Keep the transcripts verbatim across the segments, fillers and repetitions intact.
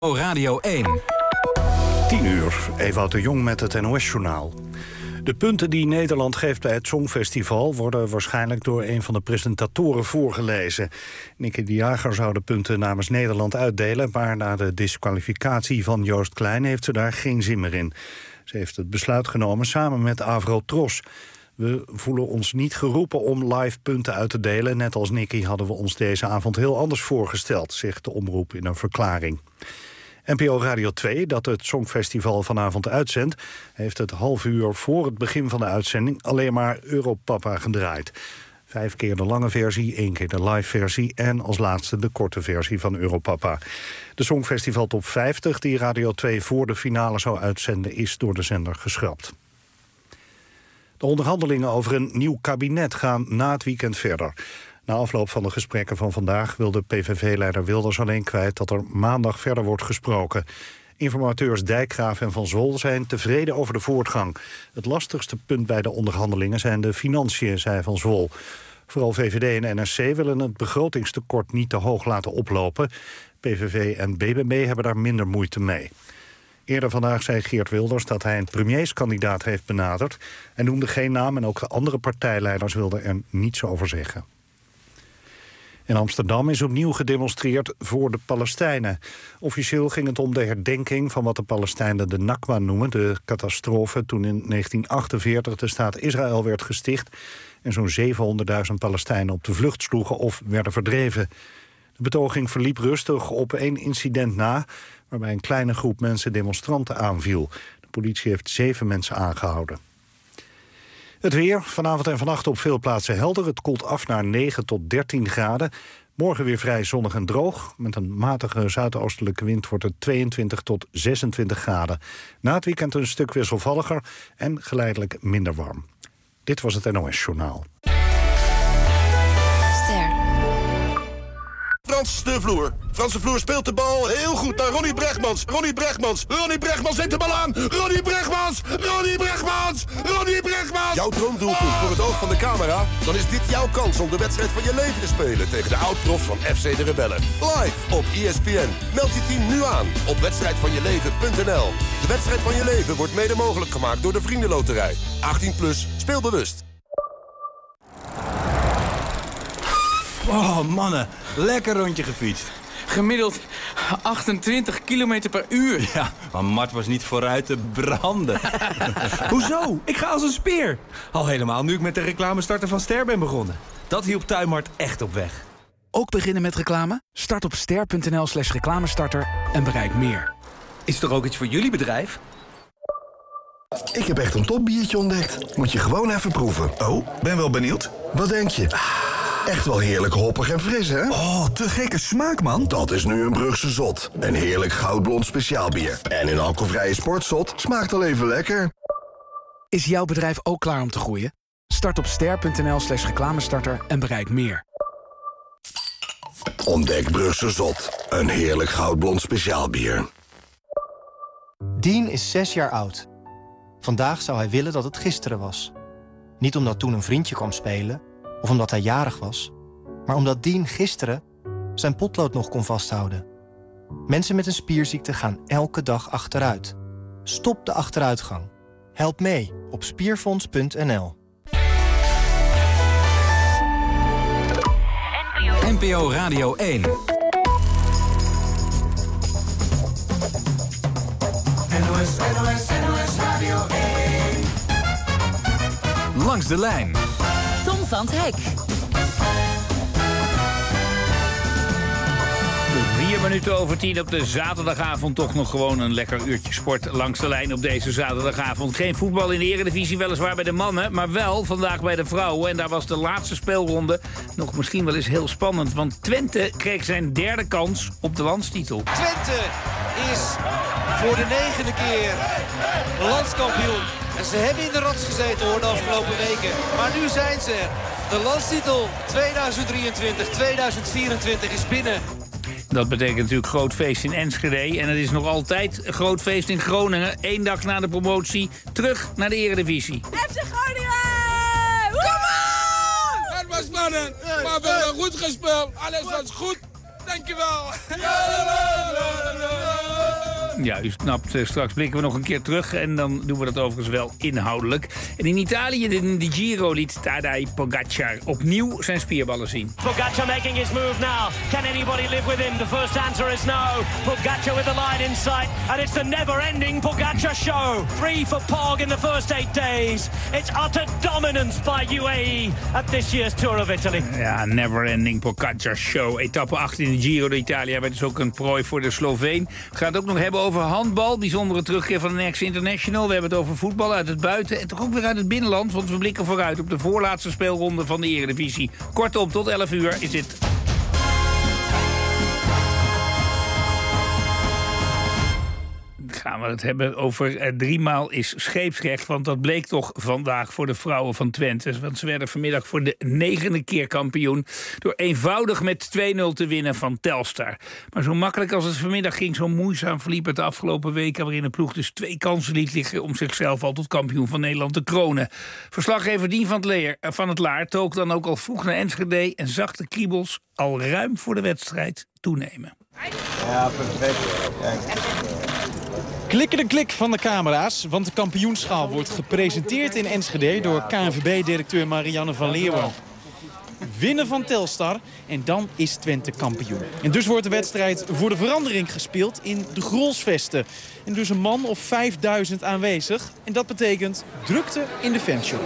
Radio één. tien uur, Ewout de Jong met het N O S-journaal. De punten die Nederland geeft bij het Songfestival worden waarschijnlijk door een van de presentatoren voorgelezen. Nicky de Jager zou de punten namens Nederland uitdelen, maar na de disqualificatie van Joost Klein heeft ze daar geen zin meer in. Ze heeft het besluit genomen samen met Avrotros. We voelen ons niet geroepen om live punten uit te delen. Net als Nicky hadden we ons deze avond heel anders voorgesteld, zegt de omroep in een verklaring. N P O Radio twee, dat het Songfestival vanavond uitzendt, heeft het half uur voor het begin van de uitzending alleen maar Europapa gedraaid. Vijf keer de lange versie, één keer de live versie en als laatste de korte versie van Europapa. De Songfestival Top vijftig, die Radio twee voor de finale zou uitzenden, is door de zender geschrapt. De onderhandelingen over een nieuw kabinet gaan na het weekend verder. Na afloop van de gesprekken van vandaag wil de P V V-leider Wilders alleen kwijt dat er maandag verder wordt gesproken. Informateurs Dijkgraaf en Van Zwol zijn tevreden over de voortgang. Het lastigste punt bij de onderhandelingen zijn de financiën, zei Van Zwol. Vooral V V D en N S C willen het begrotingstekort niet te hoog laten oplopen. P V V en B B B hebben daar minder moeite mee. Eerder vandaag zei Geert Wilders dat hij een premierskandidaat heeft benaderd. Hij noemde geen naam en ook de andere partijleiders wilden er niets over zeggen. In Amsterdam is opnieuw gedemonstreerd voor de Palestijnen. Officieel ging het om de herdenking van wat de Palestijnen de Nakba noemen, de catastrofe toen in negentien achtenveertig de staat Israël werd gesticht en zo'n zevenhonderdduizend Palestijnen op de vlucht sloegen of werden verdreven. De betoging verliep rustig op één incident na, waarbij een kleine groep mensen demonstranten aanviel. De politie heeft zeven mensen aangehouden. Het weer, vanavond en vannacht op veel plaatsen helder. Het koelt af naar negen tot dertien graden. Morgen weer vrij zonnig en droog. Met een matige zuidoostelijke wind wordt het tweeëntwintig tot zesentwintig graden. Na het weekend een stuk wisselvalliger en geleidelijk minder warm. Dit was het N O S-journaal. Frans de Vloer. Frans de Vloer speelt de bal heel goed naar Ronnie Brechtmans. Ronnie Brechtmans. Ronnie Brechtmans neemt de bal aan. Ronnie Brechtmans. Ronnie Brechtmans. Ronnie Brechtmans. Jouw droomdoelpunt voor het oog van de camera? Dan is dit jouw kans om de wedstrijd van je leven te spelen tegen de oud-prof van F C de Rebellen. Live op E S P N. Meld je team nu aan op wedstrijd van je leven punt n l. De wedstrijd van je leven wordt mede mogelijk gemaakt door de Vriendenloterij. achttien plus, speel bewust. Oh, mannen. Lekker rondje gefietst. Gemiddeld achtentwintig kilometer per uur. Ja, maar Mart was niet vooruit te branden. Hoezo? Ik ga als een speer. Al helemaal nu ik met de reclamestarter van Ster ben begonnen. Dat hielp Tuinmart echt op weg. Ook beginnen met reclame? Start op ster punt n l slash reclamestarter en bereik meer. Is er ook iets voor jullie bedrijf? Ik heb echt een topbiertje ontdekt. Moet je gewoon even proeven. Oh, ben wel benieuwd. Wat denk je? Echt wel heerlijk hoppig en fris, hè? Oh, te gekke smaak, man. Dat is nu een Brugse Zot. Een heerlijk goudblond speciaalbier. En een alcoholvrije sportzot smaakt al even lekker. Is jouw bedrijf ook klaar om te groeien? Start op ster punt n l slash reclamestarter en bereik meer. Ontdek Brugse Zot. Een heerlijk goudblond speciaalbier. Dean is zes jaar oud. Vandaag zou hij willen dat het gisteren was. Niet omdat toen een vriendje kwam spelen of omdat hij jarig was, maar omdat Dean gisteren zijn potlood nog kon vasthouden. Mensen met een spierziekte gaan elke dag achteruit. Stop de achteruitgang. Help mee op spierfonds punt n l. N P O Radio één. N O S, N O S, N O S Radio één. Langs de lijn. Tom van 't Hek. Vier minuten over tien op de zaterdagavond. Toch nog gewoon een lekker uurtje sport langs de lijn op deze zaterdagavond. Geen voetbal in de Eredivisie, weliswaar bij de mannen, maar wel vandaag bij de vrouwen. En daar was de laatste speelronde nog misschien wel eens heel spannend. Want Twente kreeg zijn derde kans op de landstitel. Twente is voor de negende keer landskampioen. En ze hebben in de rots gezeten hoor de afgelopen weken. Maar nu zijn ze er. De landstitel tweeduizend drieëntwintig tweeduizend vierentwintig is binnen. Dat betekent natuurlijk groot feest in Enschede. En het is nog altijd een groot feest in Groningen. Eén dag na de promotie terug naar de Eredivisie. F C Groningen! Kom on! Het was spannend, maar we hebben goed gespeeld. Alles was goed. dankjewel. Ja, u snapt, uh, straks blikken we nog een keer terug. En dan doen we dat overigens wel inhoudelijk. En in Italië, in de Giro, liet Tadej Pogacar opnieuw zijn spierballen zien. Pogacar making his move now. Can anybody live with him? The first answer is no. Pogacar with the line in sight. And it's the never-ending Pogacar show. Three for Pog in the first eight days. It's utter dominance by U A E at this year's Tour of Italy. Ja, never-ending Pogacar show. Etappe acht in de Giro d'Italia werd dus ook een prooi voor de Sloveen. We gaan het ook nog hebben over over handbal, bijzondere terugkeer van de Next International. We hebben het over voetbal uit het buiten en toch ook weer uit het binnenland, want we blikken vooruit op de voorlaatste speelronde van de Eredivisie. Kortom, tot elf uur is dit. Gaan we het hebben over eh, driemaal is scheepsrecht. Want dat bleek toch vandaag voor de vrouwen van Twente. Want ze werden vanmiddag voor de negende keer kampioen door eenvoudig met twee nul te winnen van Telstar. Maar zo makkelijk als het vanmiddag ging, zo moeizaam verliep het de afgelopen weken, waarin de ploeg dus twee kansen liet liggen om zichzelf al tot kampioen van Nederland te kronen. Verslaggever Dien van het, Leer, van het Laar toog dan ook al vroeg naar Enschede en zag de kriebels al ruim voor de wedstrijd toenemen. Ja, perfect. Kijk. Klikkende klik van de camera's, want de kampioenschaal wordt gepresenteerd in Enschede door K N V B-directeur Marianne van Leeuwen. Winnen van Telstar en dan is Twente kampioen. En dus wordt de wedstrijd voor de verandering gespeeld in de Grolsvesten. En dus een man of vijfduizend aanwezig. En dat betekent drukte in de fanshop.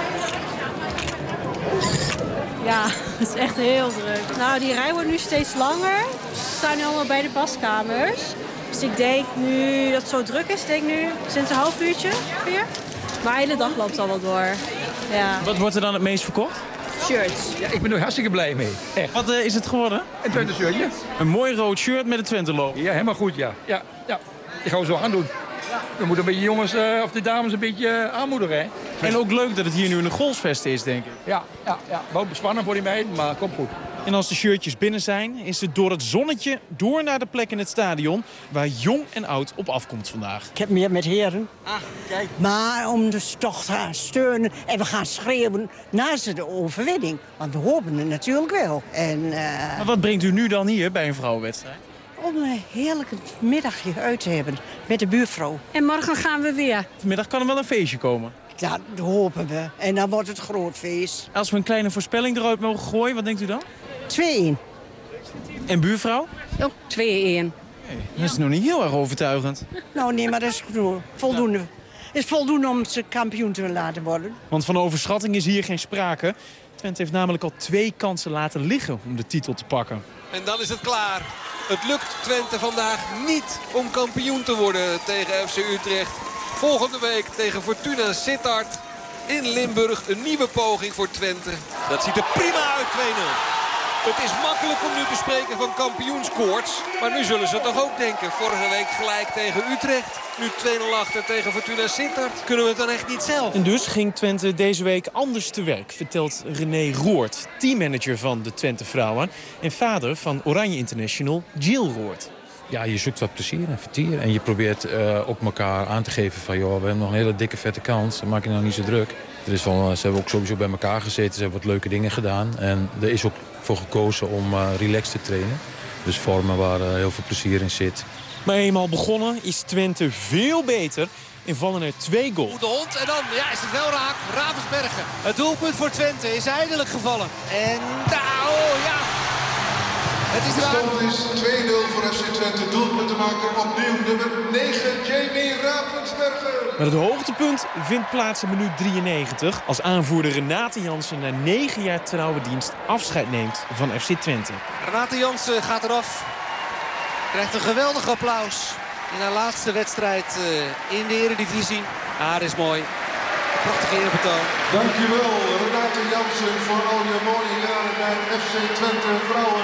Ja, het is echt heel druk. Nou, die rij wordt nu steeds langer. We staan nu allemaal bij de paskamers. Dus ik denk nu dat het zo druk is, denk nu sinds een half uurtje ongeveer. Maar de hele dag loopt al wel door. Ja. Wat wordt er dan het meest verkocht? Shirts. Ja, ik ben er hartstikke blij mee. Echt. Wat uh, is het geworden? Een Twente shirtje. Een mooi rood shirt met een Twente logo. Ja, helemaal goed, ja. Ja, ja. Die gaan we zo aandoen. We moeten een beetje jongens uh, of de dames een beetje uh, aanmoedigen, hè. En ook leuk dat het hier nu een Grolsvesten is, denk ik. Ja, ja, ja. Wel spannend voor die meiden, maar komt goed. En als de shirtjes binnen zijn, is het door het zonnetje door naar de plek in het stadion waar jong en oud op afkomt vandaag. Ik heb meer met heren. Ah, kijk. Maar om dus toch te gaan steunen en we gaan schreeuwen na ze de overwinning. Want we hopen het natuurlijk wel. En, uh... Maar wat brengt u nu dan hier bij een vrouwenwedstrijd? Om een heerlijk middagje uit te hebben met de buurvrouw. En morgen gaan we weer. Vanmiddag kan er wel een feestje komen. Ja, dat hopen we. En dan wordt het groot feest. Als we een kleine voorspelling eruit mogen gooien, wat denkt u dan? twee-één. En buurvrouw? Ook twee-één. Hey, dat is nog niet heel erg overtuigend. Nou nee, maar dat is voldoende. Het is voldoende om ze kampioen te laten worden. Want van overschatting is hier geen sprake. Twente heeft namelijk al twee kansen laten liggen om de titel te pakken. En dan is het klaar. Het lukt Twente vandaag niet om kampioen te worden tegen F C Utrecht. Volgende week tegen Fortuna Sittard in Limburg. Een nieuwe poging voor Twente. Dat ziet er prima uit, twee nul. Het is makkelijk om nu te spreken van kampioenskoorts. Maar nu zullen ze toch ook denken. Vorige week gelijk tegen Utrecht. Nu twee nul achter tegen Fortuna Sittard. Kunnen we het dan echt niet zelf? En dus ging Twente deze week anders te werk, vertelt René Roord, teammanager van de Twente Vrouwen en vader van Oranje International Jill Roord. Ja, je zoekt wat plezier en vertier. En je probeert uh, ook elkaar aan te geven van... joh, we hebben nog een hele dikke vette kans. Maak je nou niet zo druk. Er is wel, ze hebben ook sowieso bij elkaar gezeten. Ze hebben wat leuke dingen gedaan. En er is ook voor gekozen om uh, relaxed te trainen. Dus vormen waar uh, heel veel plezier in zit. Maar eenmaal begonnen is Twente veel beter. En vallen er twee goals. Goed de hond en dan ja, is het wel raak. Ravensbergen. Het doelpunt voor Twente is eindelijk gevallen. En nou, oh, ja... Het is de stand is twee nul voor F C Twente. Doelpunt te maken opnieuw nummer negen, Jamie Ravensbergen. Maar het hoogtepunt vindt plaats in minuut drieënnegentig... als aanvoerder Renate Jansen na negen jaar trouwe dienst afscheid neemt van F C Twente. Renate Jansen gaat eraf. Krijgt een geweldig applaus in haar laatste wedstrijd uh, in de Eredivisie. Ah, dat is mooi. Prachtige eerbetoon. Dankjewel Renate Jansen voor al je mooie jaren bij F C Twente Vrouwen.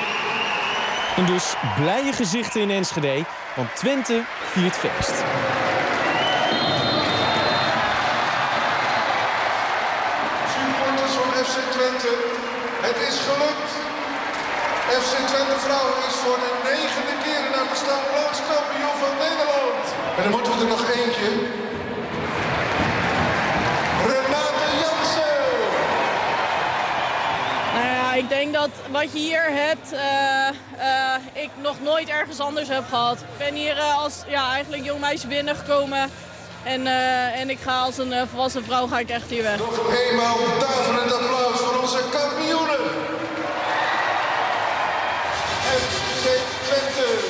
En dus blije gezichten in Enschede, want Twente viert feest. Supporters van F C Twente, het is gelukt. F C Twente Vrouwen is voor de negende keer na bestaan landskampioen van Nederland. En dan moeten we er nog eentje. Renate Jansen! Nou ja, Ja, ik denk dat wat je hier hebt, uh, uh, ik nog nooit ergens anders heb gehad. Ik ben hier uh, als ja, eigenlijk jong meisje binnengekomen. En, uh, en ik ga als een uh, volwassen vrouw ga ik echt hier weg. Nog eenmaal daverend applaus voor onze kampioenen. F C Twente.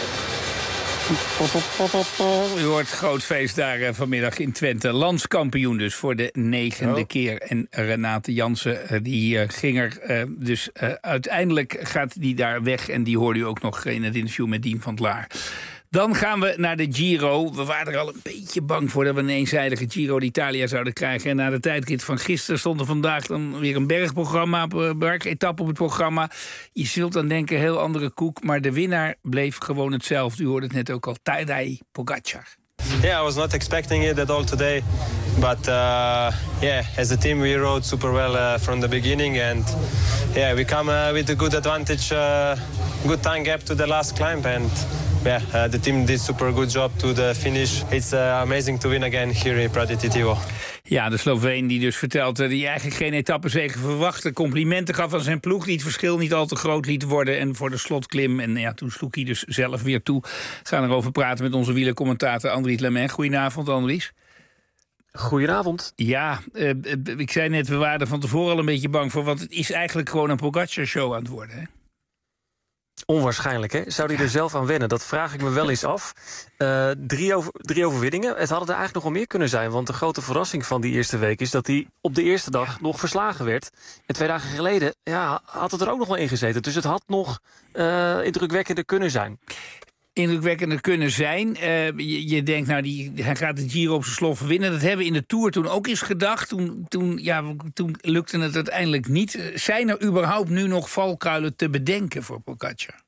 U hoort groot feest daar uh, vanmiddag in Twente. Landskampioen dus voor de negende oh. keer. En Renate Jansen, uh, die uh, ging er uh, dus uh, uiteindelijk gaat die daar weg. En die hoorde u ook nog in het interview met Dien van 't Laar. Dan gaan we naar de Giro. We waren er al een beetje bang voor dat we een eenzijdige Giro d'Italia zouden krijgen. En na de tijdrit van gisteren stond er vandaag dan weer een bergprogramma, bergetappe op het programma. Je zult dan denken, heel andere koek. Maar de winnaar bleef gewoon hetzelfde. U hoorde het net ook al, Tadej Pogacar. Yeah, I was not expecting it at all today. But uh, yeah, as a team we rode super well uh, from the beginning. And yeah, we come uh, with a good advantage, uh, good time gap to the last climb. And yeah, uh, the team did super good job to the finish. It's uh, amazing to win again here in Prati Titivo. Ja, de Sloveen die dus vertelde die eigenlijk geen etappezege verwachtte. Complimenten gaf aan zijn ploeg die het verschil niet al te groot liet worden. En voor de slotklim. En ja, toen sloeg hij dus zelf weer toe. We gaan erover praten met onze wielercommentator Andries Lemaire. Goedenavond, Andries. Goedenavond. Ja, uh, ik zei net, we waren er van tevoren al een beetje bang voor. Want het is eigenlijk gewoon een Pogacar-show aan het worden, hè? Onwaarschijnlijk, hè? Zou hij er zelf aan wennen? Dat vraag ik me wel eens af. Uh, drie, over, drie overwinningen. Het hadden er eigenlijk nog wel meer kunnen zijn. Want de grote verrassing van die eerste week is dat hij op de eerste dag ja. nog verslagen werd. En twee dagen geleden ja, had het er ook nog wel in gezeten. Dus het had nog uh, indrukwekkender kunnen zijn. Indrukwekkender kunnen zijn. Uh, je, je denkt, nou, die, hij gaat de Giro op zijn slof winnen. Dat hebben we in de Tour toen ook eens gedacht. Toen, toen, ja, toen lukte het uiteindelijk niet. Zijn er überhaupt nu nog valkuilen te bedenken voor Pogacar?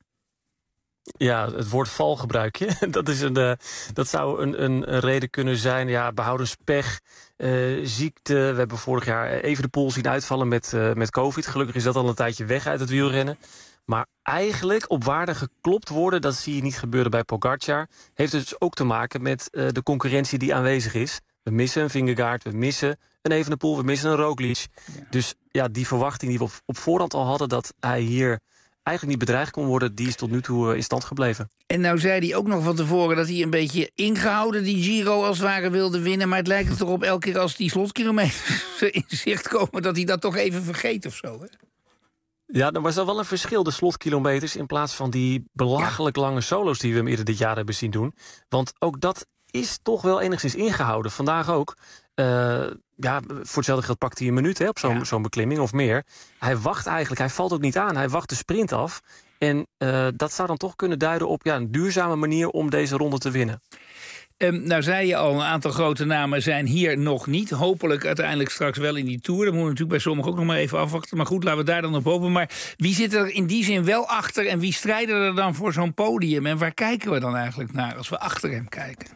Ja, het woord val gebruik je. Dat, is een, uh, dat zou een, een, een reden kunnen zijn. Ja, behoudenspech, uh, ziekte. We hebben vorig jaar Evenepoel zien uitvallen met, uh, met COVID. Gelukkig is dat al een tijdje weg uit het wielrennen. Maar eigenlijk op waarde geklopt worden, dat zie je niet gebeuren bij Pogacar. Heeft dus ook te maken met uh, de concurrentie die aanwezig is. We missen een Vingegaard, we missen een Evenepoel, we missen een Roglic. Ja. Dus ja, die verwachting die we op, op voorhand al hadden, dat hij hier eigenlijk niet bedreigd kon worden, die is tot nu toe uh, in stand gebleven. En nou zei hij ook nog van tevoren dat hij een beetje ingehouden die Giro als het ware wilde winnen. Maar het lijkt er toch op elke keer als die slotkilometers in zicht komen, dat hij dat toch even vergeet of zo, hè? Ja, er was al wel een verschil, de slotkilometers, in plaats van die belachelijk ja. lange solo's die we hem eerder dit jaar hebben zien doen. Want ook dat is toch wel enigszins ingehouden. Vandaag ook. Uh, ja, voor hetzelfde geld pakt hij een minuut hè, op zo'n ja. zo'n beklimming of meer. Hij wacht eigenlijk, hij valt ook niet aan. Hij wacht de sprint af. En uh, dat zou dan toch kunnen duiden op ja, een duurzame manier om deze ronde te winnen. Um, nou zei je al, een aantal grote namen zijn hier nog niet. Hopelijk uiteindelijk straks wel in die Tour. Dat moeten we natuurlijk bij sommigen ook nog maar even afwachten. Maar goed, laten we daar dan op hopen. Maar wie zit er in die zin wel achter en wie strijden er dan voor zo'n podium? En waar kijken we dan eigenlijk naar als we achter hem kijken?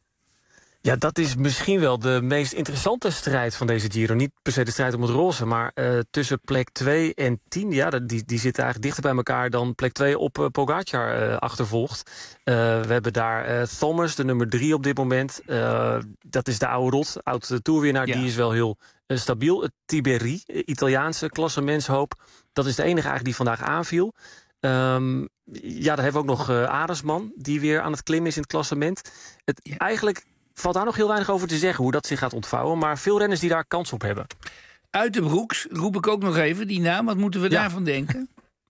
Ja, dat is misschien wel de meest interessante strijd van deze Giro. Niet per se de strijd om het roze, maar uh, tussen plek twee en tien... ja, die, die zitten eigenlijk dichter bij elkaar dan plek twee op uh, Pogacar uh, achtervolgt. Uh, we hebben daar uh, Thomas, de nummer drie op dit moment. Uh, dat is de oude rot, oud toerwinnaar, ja. Die is wel heel uh, stabiel. Het Tiberi, Italiaanse klassementshoop, dat is de enige eigenlijk die vandaag aanviel. Um, ja, dan hebben we ook nog uh, Aresman, die weer aan het klimmen is in het klassement. Het, ja. Eigenlijk valt daar nog heel weinig over te zeggen hoe dat zich gaat ontvouwen. Maar veel renners die daar kans op hebben. Uiterbroeks, roep ik ook nog even, die naam. Wat moeten we ja. daarvan denken?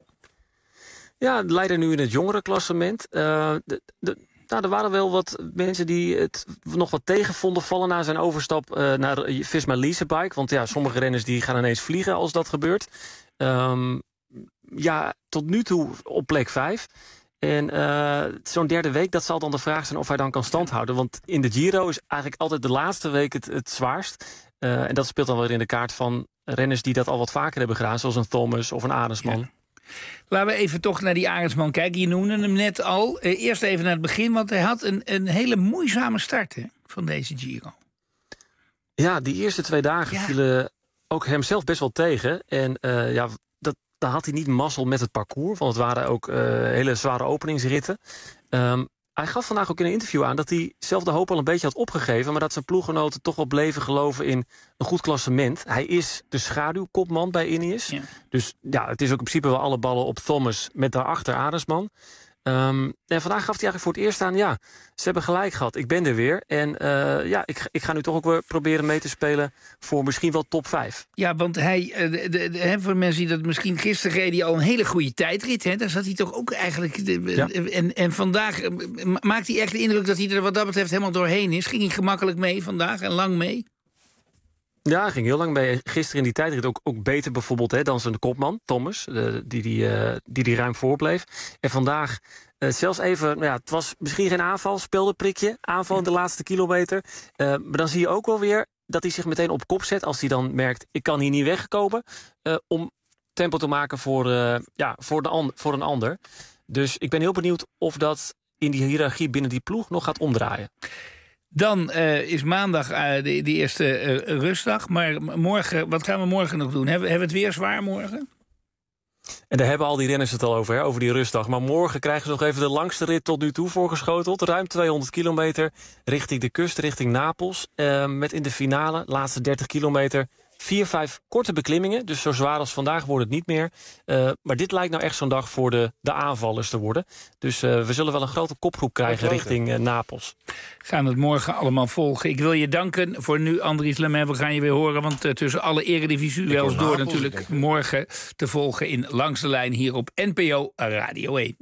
Ja, de leider nu in het jongerenklassement. Uh, de, de, nou, er waren wel wat mensen die het nog wat tegen vonden vallen na zijn overstap uh, naar Visma Leasebike. Want ja, sommige renners die gaan ineens vliegen als dat gebeurt. Um, ja, tot nu toe op plek vijf. En uh, zo'n derde week, dat zal dan de vraag zijn of hij dan kan standhouden. Want in de Giro is eigenlijk altijd de laatste week het, het zwaarst. Uh, en dat speelt dan weer in de kaart van renners die dat al wat vaker hebben gedaan. Zoals een Thomas of een Arendsman. Ja. Laten we even toch naar die Arendsman kijken. Je noemde hem net al. Uh, eerst even naar het begin, want hij had een, een hele moeizame start hè, van deze Giro. Ja, die eerste twee dagen ja. vielen ook hemzelf best wel tegen. En uh, ja... Dan had hij niet mazzel met het parcours, want het waren ook uh, hele zware openingsritten. Um, Hij gaf vandaag ook in een interview aan dat hij zelf de hoop al een beetje had opgegeven, maar dat zijn ploeggenoten toch wel bleven geloven in een goed klassement. Hij is de schaduwkopman bij Ineos. Ja. Dus ja, het is ook in principe wel alle ballen op Thomas met daarachter Arendsman. Um, en vandaag gaf hij eigenlijk voor het eerst aan, ja, ze hebben gelijk gehad. Ik ben er weer. En uh, ja, ik, ik ga nu toch ook weer proberen mee te spelen voor misschien wel top vijf. Ja, want hij, de, de, de, voor mensen die dat misschien gisteren reed hij al een hele goede tijdrit. Hè? Daar zat hij toch ook eigenlijk... De, ja. en, en vandaag maakt hij echt de indruk dat hij er wat dat betreft helemaal doorheen is. Ging hij gemakkelijk mee vandaag en lang mee? Ja, hij ging heel lang mee. Gisteren in die tijdrit ook, ook beter bijvoorbeeld hè, dan zijn kopman, Thomas, uh, die, die, uh, die die ruim voorbleef. En vandaag uh, zelfs even, nou ja, het was misschien geen aanval, speelde prikje, aanval in de laatste kilometer. Uh, maar dan zie je ook wel weer dat hij zich meteen op kop zet als hij dan merkt, ik kan hier niet wegkomen, uh, om tempo te maken voor, uh, ja, voor, de an- voor een ander. Dus ik ben heel benieuwd of dat in die hiërarchie binnen die ploeg nog gaat omdraaien. Dan uh, is maandag uh, de, de eerste uh, rustdag. Maar morgen, wat gaan we morgen nog doen? Hebben, hebben we het weer zwaar morgen? En daar hebben al die renners het al over, hè, over die rustdag. Maar morgen krijgen ze nog even de langste rit tot nu toe voorgeschoteld. Ruim tweehonderd kilometer richting de kust, richting Napels. Uh, met in de finale, laatste dertig kilometer... Vier, vijf korte beklimmingen, dus zo zwaar als vandaag wordt het niet meer. Uh, maar dit lijkt nou echt zo'n dag voor de, de aanvallers te worden. Dus uh, we zullen wel een grote kopgroep krijgen richting uh, Napels. Gaan het morgen allemaal volgen. Ik wil je danken voor nu, Andries Lemaire. We gaan je weer horen, want uh, tussen alle eredivisie-duels door Napels, natuurlijk morgen te volgen in Langs de Lijn hier op N P O Radio één.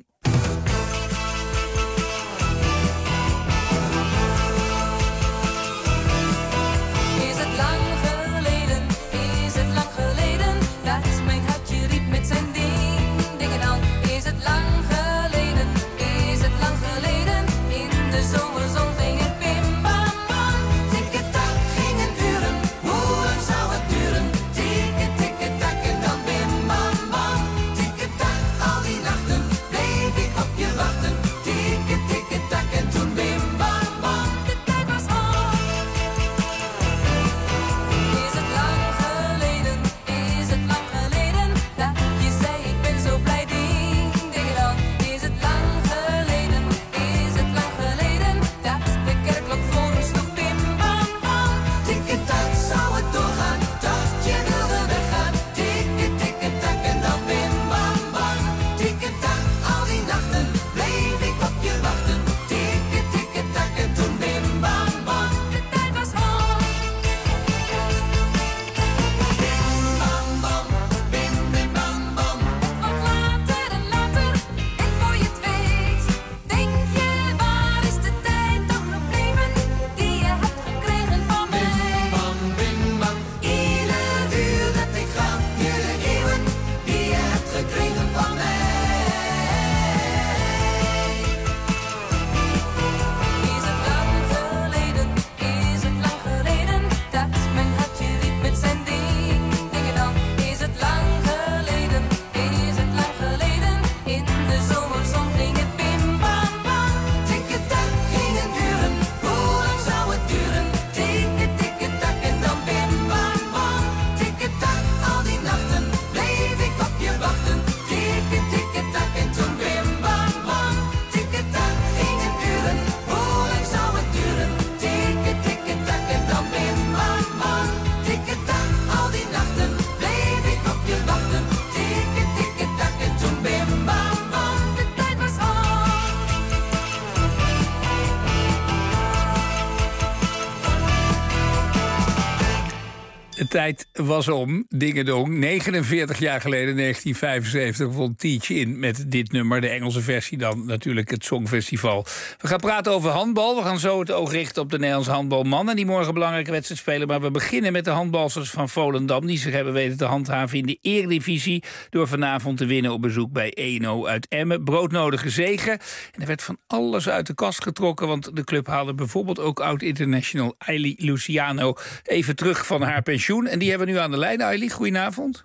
De tijd was om, dingedong. negenenveertig jaar geleden, negentien vijfenzeventig, vond Teach in met dit nummer. De Engelse versie dan natuurlijk het Songfestival. We gaan praten over handbal. We gaan zo het oog richten op de Nederlandse handbalmannen die morgen een belangrijke wedstrijd spelen. Maar we beginnen met de handbalsters van Volendam, die zich hebben weten te handhaven in de Eredivisie door vanavond te winnen op bezoek bij E N O uit Emmen. Broodnodige zege. En er werd van alles uit de kast getrokken, want de club haalde bijvoorbeeld ook oud-international Ailey Luciano even terug van haar pensioen. En die hebben we nu aan de lijn. Ailey, goedenavond.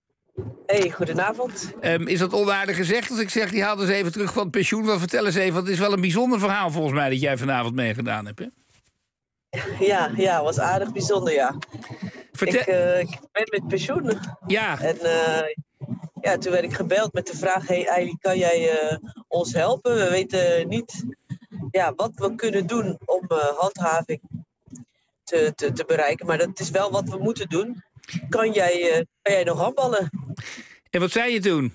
Hey, goedenavond. Um, is dat onaardig gezegd als ik zeg, die haalde ze even terug van het pensioen? Want vertel eens even, want het is wel een bijzonder verhaal volgens mij dat jij vanavond meegedaan hebt, hè? Ja, ja, was aardig bijzonder, ja. Vertel... Ik, uh, ik ben met pensioen. Ja. En uh, ja, toen werd ik gebeld met de vraag, hey Ailey, kan jij uh, ons helpen? We weten niet ja, wat we kunnen doen om uh, handhaving te, te, te bereiken. Maar dat is wel wat we moeten doen. Kan jij, uh, kan jij nog handballen? En wat zei je toen?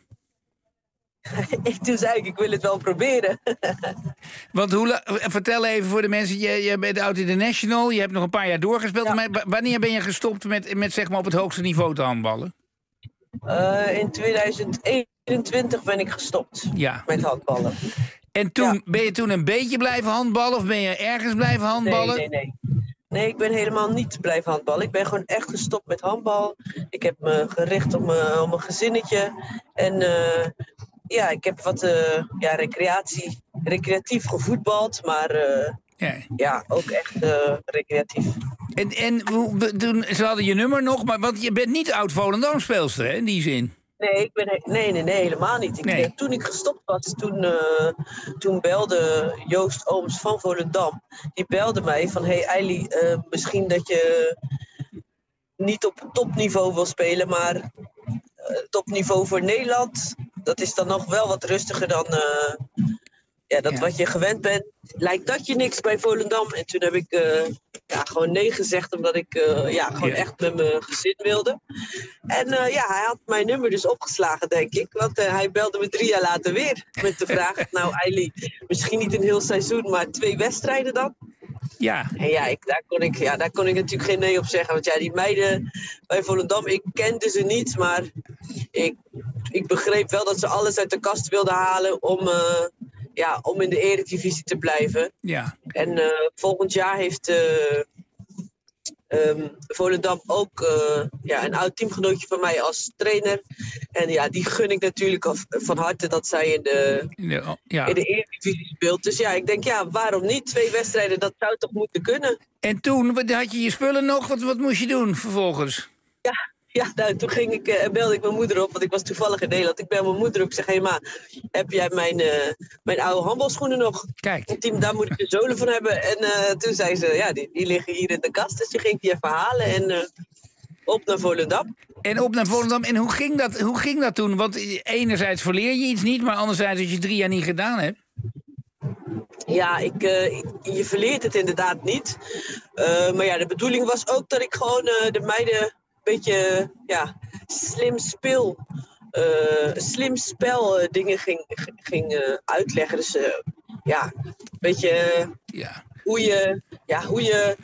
ik toen zei ik, ik wil het wel proberen. Want hoe, vertel even voor de mensen, je, je bent oud international, je hebt nog een paar jaar doorgespeeld. Ja. Maar wanneer ben je gestopt met, met zeg maar op het hoogste niveau te handballen? Uh, in tweeduizend eenentwintig ben ik gestopt ja. met handballen. En toen, ja. ben je toen een beetje blijven handballen of ben je ergens blijven handballen? Nee, nee, nee. Nee, ik ben helemaal niet blijven handballen. Ik ben gewoon echt gestopt met handbal. Ik heb me gericht op mijn, op mijn gezinnetje. En uh, ja, ik heb wat uh, ja, recreatie, recreatief gevoetbald, maar uh, ja. ja, ook echt uh, recreatief. En, en toen, ze hadden je nummer nog, maar want je bent niet oud Volendam-speelster, hè, in die zin? Nee, ik ben, nee, nee, nee, helemaal niet. Ik, nee. Toen ik gestopt was, toen, uh, toen belde Joost Ooms van Volendam. Die belde mij van, hey Eili, uh, misschien dat je niet op topniveau wil spelen, maar uh, topniveau voor Nederland, dat is dan nog wel wat rustiger dan uh, ja, dat ja. wat je gewend bent. Lijkt dat je niks bij Volendam? En toen heb ik uh, ja, gewoon nee gezegd, omdat ik uh, ja, gewoon ja. echt met mijn gezin wilde. En uh, ja, hij had mijn nummer dus opgeslagen, denk ik. Want uh, hij belde me drie jaar later weer met de vraag, nou Eili, misschien niet een heel seizoen, maar twee wedstrijden dan? Ja. En ja, ik, daar, kon ik, ja, daar kon ik natuurlijk geen nee op zeggen. Want ja, die meiden bij Volendam, ik kende ze niet, maar ik, ik begreep wel dat ze alles uit de kast wilden halen om... Uh, Ja, om in de Eredivisie te blijven. Ja. En uh, volgend jaar heeft uh, um, Volendam ook uh, ja, een oud teamgenootje van mij als trainer. En ja, die gun ik natuurlijk af, van harte dat zij in de, in de, oh, ja. in de Eredivisie speelt. Dus ja, ik denk, ja, waarom niet? Twee wedstrijden, dat zou toch moeten kunnen? En toen, had je je spullen nog? Wat, wat moest je doen vervolgens? Ja. Ja, nou, toen ging ik, uh, belde ik mijn moeder op, want ik was toevallig in Nederland. Ik bel mijn moeder op, ik zeg, hé hey, ma, heb jij mijn, uh, mijn oude handbalschoenen nog? Kijk. Want die, daar moet ik de zolen van hebben. En uh, toen zei ze, ja, die, die liggen hier in de kast. Dus die ging ik die even halen en uh, op naar Volendam. En op naar Volendam. En hoe ging dat, hoe ging dat toen? Want enerzijds verleer je iets niet, maar anderzijds als je drie jaar niet gedaan hebt. Ja, ik, uh, je verleert het inderdaad niet. Uh, maar ja, de bedoeling was ook dat ik gewoon uh, de meiden... beetje ja, slim speel, uh, slim spel uh, dingen ging, ging uh, uitleggen. Dus uh, ja, een beetje uh, ja. hoe je, ja, hoe je,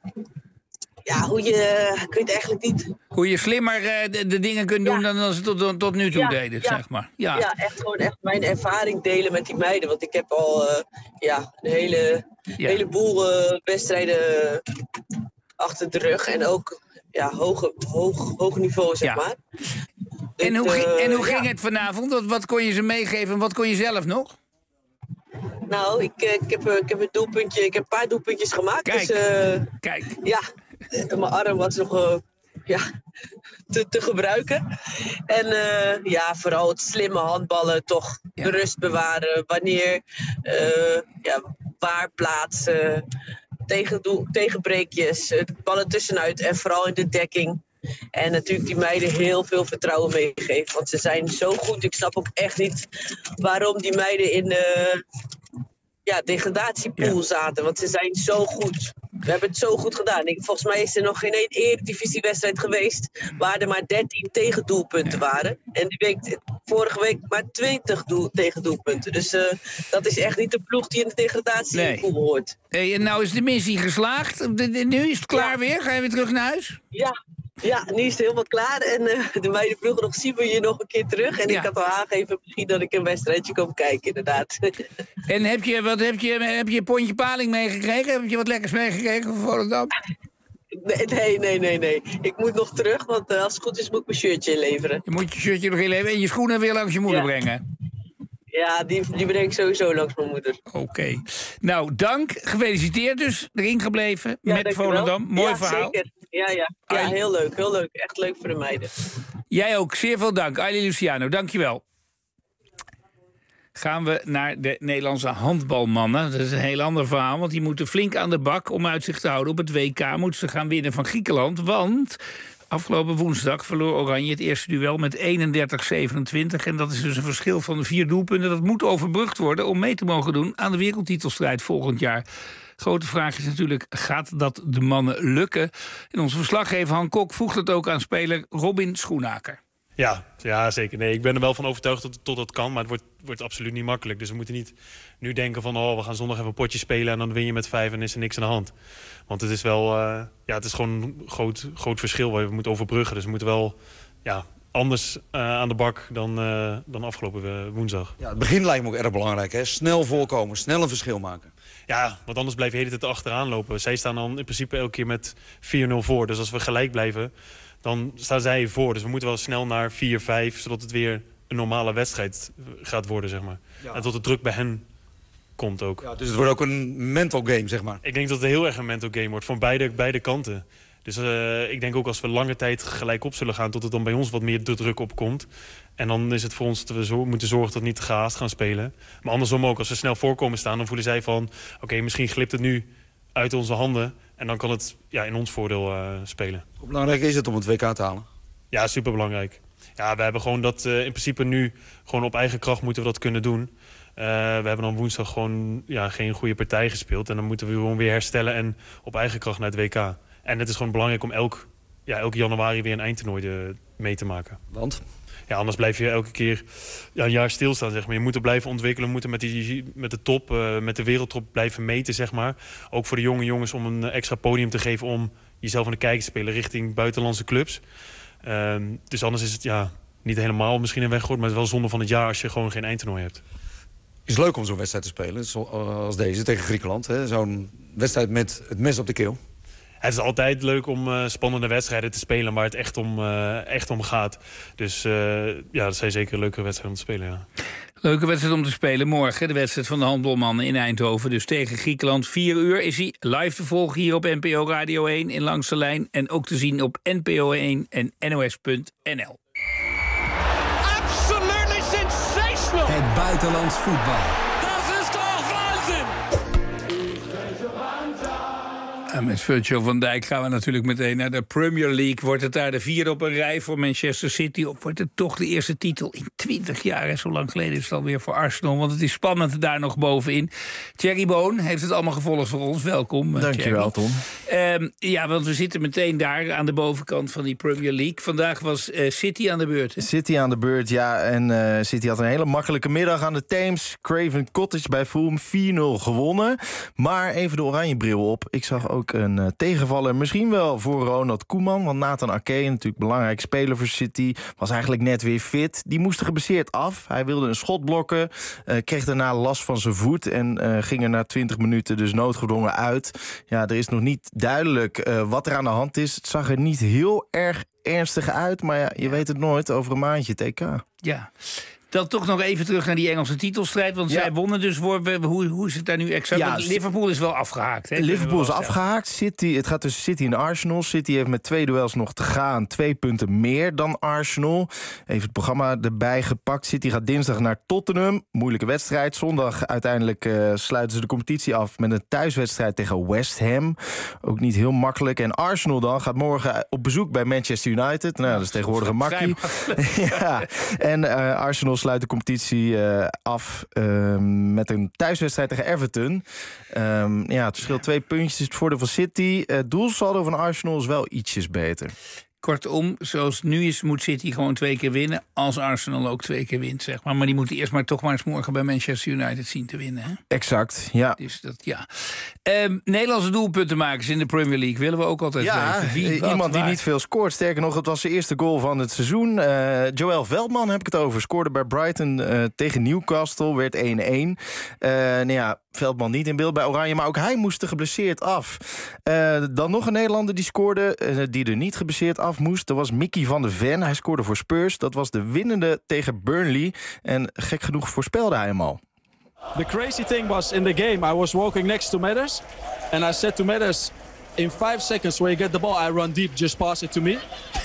ja, hoe je, ik weet eigenlijk niet. Hoe je slimmer uh, de, de dingen kunt doen ja. dan ze tot, tot, tot nu toe ja, deden, ja. zeg maar. Ja. ja, echt gewoon echt mijn ervaring delen met die meiden. Want ik heb al uh, ja, een hele, ja. heleboel uh, wedstrijden achter de rug en ook... Ja, hoog, hoog, hoog niveau, zeg ja. maar. En hoe, ging, uh, en hoe ging ja. het vanavond? Wat, wat kon je ze meegeven en wat kon je zelf nog? Nou, ik, ik, heb, ik heb een doelpuntje, ik heb een paar doelpuntjes gemaakt. Kijk, dus, uh, kijk. Ja, mijn arm was nog uh, ja, te, te gebruiken. En uh, ja, vooral het slimme handballen, toch ja. de rust bewaren. Wanneer, uh, ja, waar plaatsen... Tegen, tegenbreekjes, ballen tussenuit en vooral in de dekking. En natuurlijk die meiden heel veel vertrouwen meegeven. Want ze zijn zo goed. Ik snap ook echt niet waarom die meiden in de ja, degradatiepool ja. zaten. Want ze zijn zo goed. We hebben het zo goed gedaan. Ik, volgens mij is er nog geen één eredivisiewedstrijd geweest waar er maar dertien tegendoelpunten ja. waren. En die week, vorige week maar twintig doel, tegendoelpunten. Dus uh, dat is echt niet de ploeg die in de degradatiepool nee. hoort. Hey, en nou is de missie geslaagd. De, de, nu is het klaar ja. weer. Ga je weer terug naar huis? Ja. Ja, nu is het helemaal klaar. En uh, de meidenploeg nog zien we je nog een keer terug. En ja. ik had al aangegeven misschien dat ik een wedstrijdje kom kijken, inderdaad. En heb je, wat, heb je, heb je Pontje Paling meegekregen? Heb je wat lekkers meegekregen van Volendam? Nee, nee, nee, nee, nee. Ik moet nog terug, want uh, als het goed is moet ik mijn shirtje inleveren. Je moet je shirtje nog inleveren en je schoenen weer langs je moeder ja. brengen. Ja, die, die breng ik sowieso langs mijn moeder. Oké. Okay. Nou, dank. Gefeliciteerd dus. Erin gebleven ja, met Volendam. Mooi ja, verhaal. Zeker. Ja, ja. ja, heel leuk. Heel leuk. Echt leuk voor de meiden. Jij ook. Zeer veel dank. Eili Luciano, dankjewel. Gaan we naar de Nederlandse handbalmannen. Dat is een heel ander verhaal, want die moeten flink aan de bak om uit zich te houden. Op het W K moeten ze gaan winnen van Griekenland, want Afgelopen woensdag verloor Oranje het eerste duel met eenendertig zevenentwintig. En dat is dus een verschil van vier doelpunten. Dat moet overbrugd worden om mee te mogen doen aan de wereldtitelstrijd volgend jaar. Grote vraag is natuurlijk, gaat dat de mannen lukken? En onze verslaggever Han Kok voegt het ook aan speler Robin Schoenaker. Ja, ja, zeker. Nee, ik ben er wel van overtuigd dat, tot dat kan, maar het wordt, wordt absoluut niet makkelijk. Dus we moeten niet nu denken van, oh, we gaan zondag even een potje spelen en dan win je met vijf en is er niks aan de hand. Want het is wel, uh, ja, het is gewoon een groot, groot verschil waar we moeten overbruggen. Dus we moeten wel, ja, anders uh, aan de bak dan, uh, dan afgelopen uh, woensdag. Ja, het begin lijkt me ook erg belangrijk, hè? Snel voorkomen, snel een verschil maken. Ja, want anders blijf je de hele tijd achteraan lopen. Zij staan dan in principe elke keer met vier nul voor. Dus als we gelijk blijven, dan staan zij voor. Dus we moeten wel snel naar vier vijf, zodat het weer een normale wedstrijd gaat worden, zeg maar. Ja. En tot de druk bij hen komt ook. Ja, dus het wordt ook een mental game, zeg maar. Ik denk dat het heel erg een mental game wordt, van beide, beide kanten. Dus uh, ik denk ook als we lange tijd gelijk op zullen gaan, tot het dan bij ons wat meer de druk opkomt. En dan is het voor ons dat we zo moeten zorgen dat we niet gehaast gaan spelen. Maar andersom ook, als we snel voorkomen staan, dan voelen zij van, oké, okay, misschien glipt het nu uit onze handen. En dan kan het, ja, in ons voordeel uh, spelen. Hoe belangrijk is het om het W K te halen? Ja, superbelangrijk. Ja, we hebben gewoon dat uh, in principe nu gewoon op eigen kracht moeten we dat kunnen doen. Uh, we hebben dan woensdag gewoon, ja, geen goede partij gespeeld. En dan moeten we gewoon weer herstellen en op eigen kracht naar het W K. En het is gewoon belangrijk om elk, ja, elke januari weer een eindtoernooi de, mee te maken. Want? Ja, anders blijf je elke keer, ja, een jaar stilstaan, zeg maar. Je moet er blijven ontwikkelen, we moeten met, die, met de top, uh, met de wereldtop blijven meten, zeg maar. Ook voor de jonge jongens om een extra podium te geven om jezelf aan de kijk te spelen richting buitenlandse clubs. Uh, dus anders is het, ja, niet helemaal misschien een weggooid, maar het is wel zonde van het jaar als je gewoon geen eindtoernooi hebt. Het is leuk om zo'n wedstrijd te spelen, zoals deze tegen Griekenland. Zo'n wedstrijd met het mes op de keel. Het is altijd leuk om uh, spannende wedstrijden te spelen, waar het echt om, uh, echt om gaat. Dus uh, ja, dat zijn zeker leuke wedstrijden om te spelen, ja. Leuke wedstrijd om te spelen. Morgen de wedstrijd van de handbalmannen in Eindhoven. Dus tegen Griekenland. vier uur is hij live te volgen hier op N P O Radio één in Langs de Lijn. En ook te zien op N P O één en N O S punt N L. Absolutely sensational! Het buitenlands voetbal. En met Virgil van Dijk gaan we natuurlijk meteen naar de Premier League. Wordt het daar de vierde op een rij voor Manchester City? Of wordt het toch de eerste titel in twintig jaar? En zo lang geleden is het alweer voor Arsenal. Want het is spannend daar nog bovenin. Thierry Boon heeft het allemaal gevolgd voor ons. Welkom. Dankjewel, Tom. Um, ja, want we zitten meteen daar aan de bovenkant van die Premier League. Vandaag was uh, City aan de beurt. Hè? City aan de beurt, ja. En uh, City had een hele makkelijke middag aan de Thames. Craven Cottage bij Fulham vier nul gewonnen. Maar even de oranje bril op. Ik zag ook een uh, tegenvaller. Misschien wel voor Ronald Koeman. Want Nathan Ake, natuurlijk belangrijk speler voor City, was eigenlijk net weer fit. Die moest geblesseerd af. Hij wilde een schot blokken. Uh, kreeg daarna last van zijn voet. En uh, ging er na twintig minuten dus noodgedwongen uit. Ja, er is nog niet duidelijk uh, wat er aan de hand is. Het zag er niet heel erg ernstig uit. Maar ja, je weet het nooit over een maandje T K. Ja. Dan toch nog even terug naar die Engelse titelstrijd. Want ja. zij wonnen dus. Voor, hoe, hoe is het daar nu exact? Ja, Liverpool is wel afgehaakt. Hè? Liverpool is afgehaakt. City, het gaat tussen City en Arsenal. City heeft met twee duels nog te gaan. Twee punten meer dan Arsenal. Even het programma erbij gepakt. City gaat dinsdag naar Tottenham. Moeilijke wedstrijd. Zondag uiteindelijk uh, sluiten ze de competitie af met een thuiswedstrijd tegen West Ham. Ook niet heel makkelijk. En Arsenal dan gaat morgen op bezoek bij Manchester United. Nou, dat is tegenwoordig een makkie. ja. En uh, Arsenal sluit de competitie uh, af uh, met een thuiswedstrijd tegen Everton. Um, ja, het verschil twee puntjes is het voordeel van City. Het uh, doelsaldo van Arsenal is wel ietsjes beter. Kortom, zoals het nu is, moet City gewoon twee keer winnen. Als Arsenal ook twee keer wint, zeg maar. Maar die moeten eerst maar toch maar eens morgen bij Manchester United zien te winnen. Hè? Exact, ja. Dus dat, ja. Um, Nederlandse doelpuntenmakers in de Premier League willen we ook altijd ja, weten. Wie, wat, iemand die waar? niet veel scoort. Sterker nog, het was de eerste goal van het seizoen. Uh, Joël Veldman heb ik het over. Scoorde bij Brighton uh, tegen Newcastle. Werd één één. Uh, nou ja, Veldman niet in beeld bij Oranje, maar ook hij moest er geblesseerd af. Uh, dan nog een Nederlander die scoorde, uh, die er niet geblesseerd af moest. Dat was Mickey van de Ven. Hij scoorde voor Spurs. Dat was de winnende tegen Burnley. En gek genoeg voorspelde hij hem al. The crazy thing was in the game, I was walking next to Matters. And I said to Matters, in five seconds where you get the ball, I run deep, just pass it to me.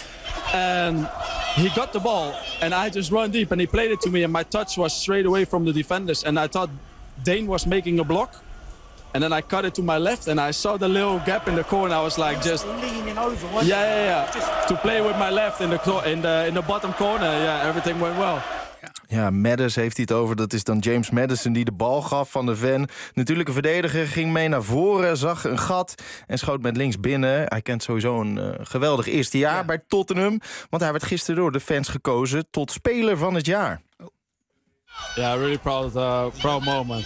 And he got the ball, and I just run deep, and he played it to me, and my touch was straight away from the defenders. And I thought Dane was making a block. and then I cut it to my left, and I saw the little gap in the corner. I was like, just leaning over. wasn't yeah, it? yeah, yeah. To play with my left in the cor- in the in the bottom corner. Yeah, everything went well. Ja, Maddis heeft hij het over. Dat is dan James Maddison die de bal gaf van de Ven. Natuurlijke verdediger ging mee naar voren, zag een gat en schoot met links binnen. Hij kent sowieso een uh, geweldig eerste jaar ja. bij Tottenham. Want hij werd gisteren door de fans gekozen tot speler van het jaar. Yeah, really proud, uh, proud moment.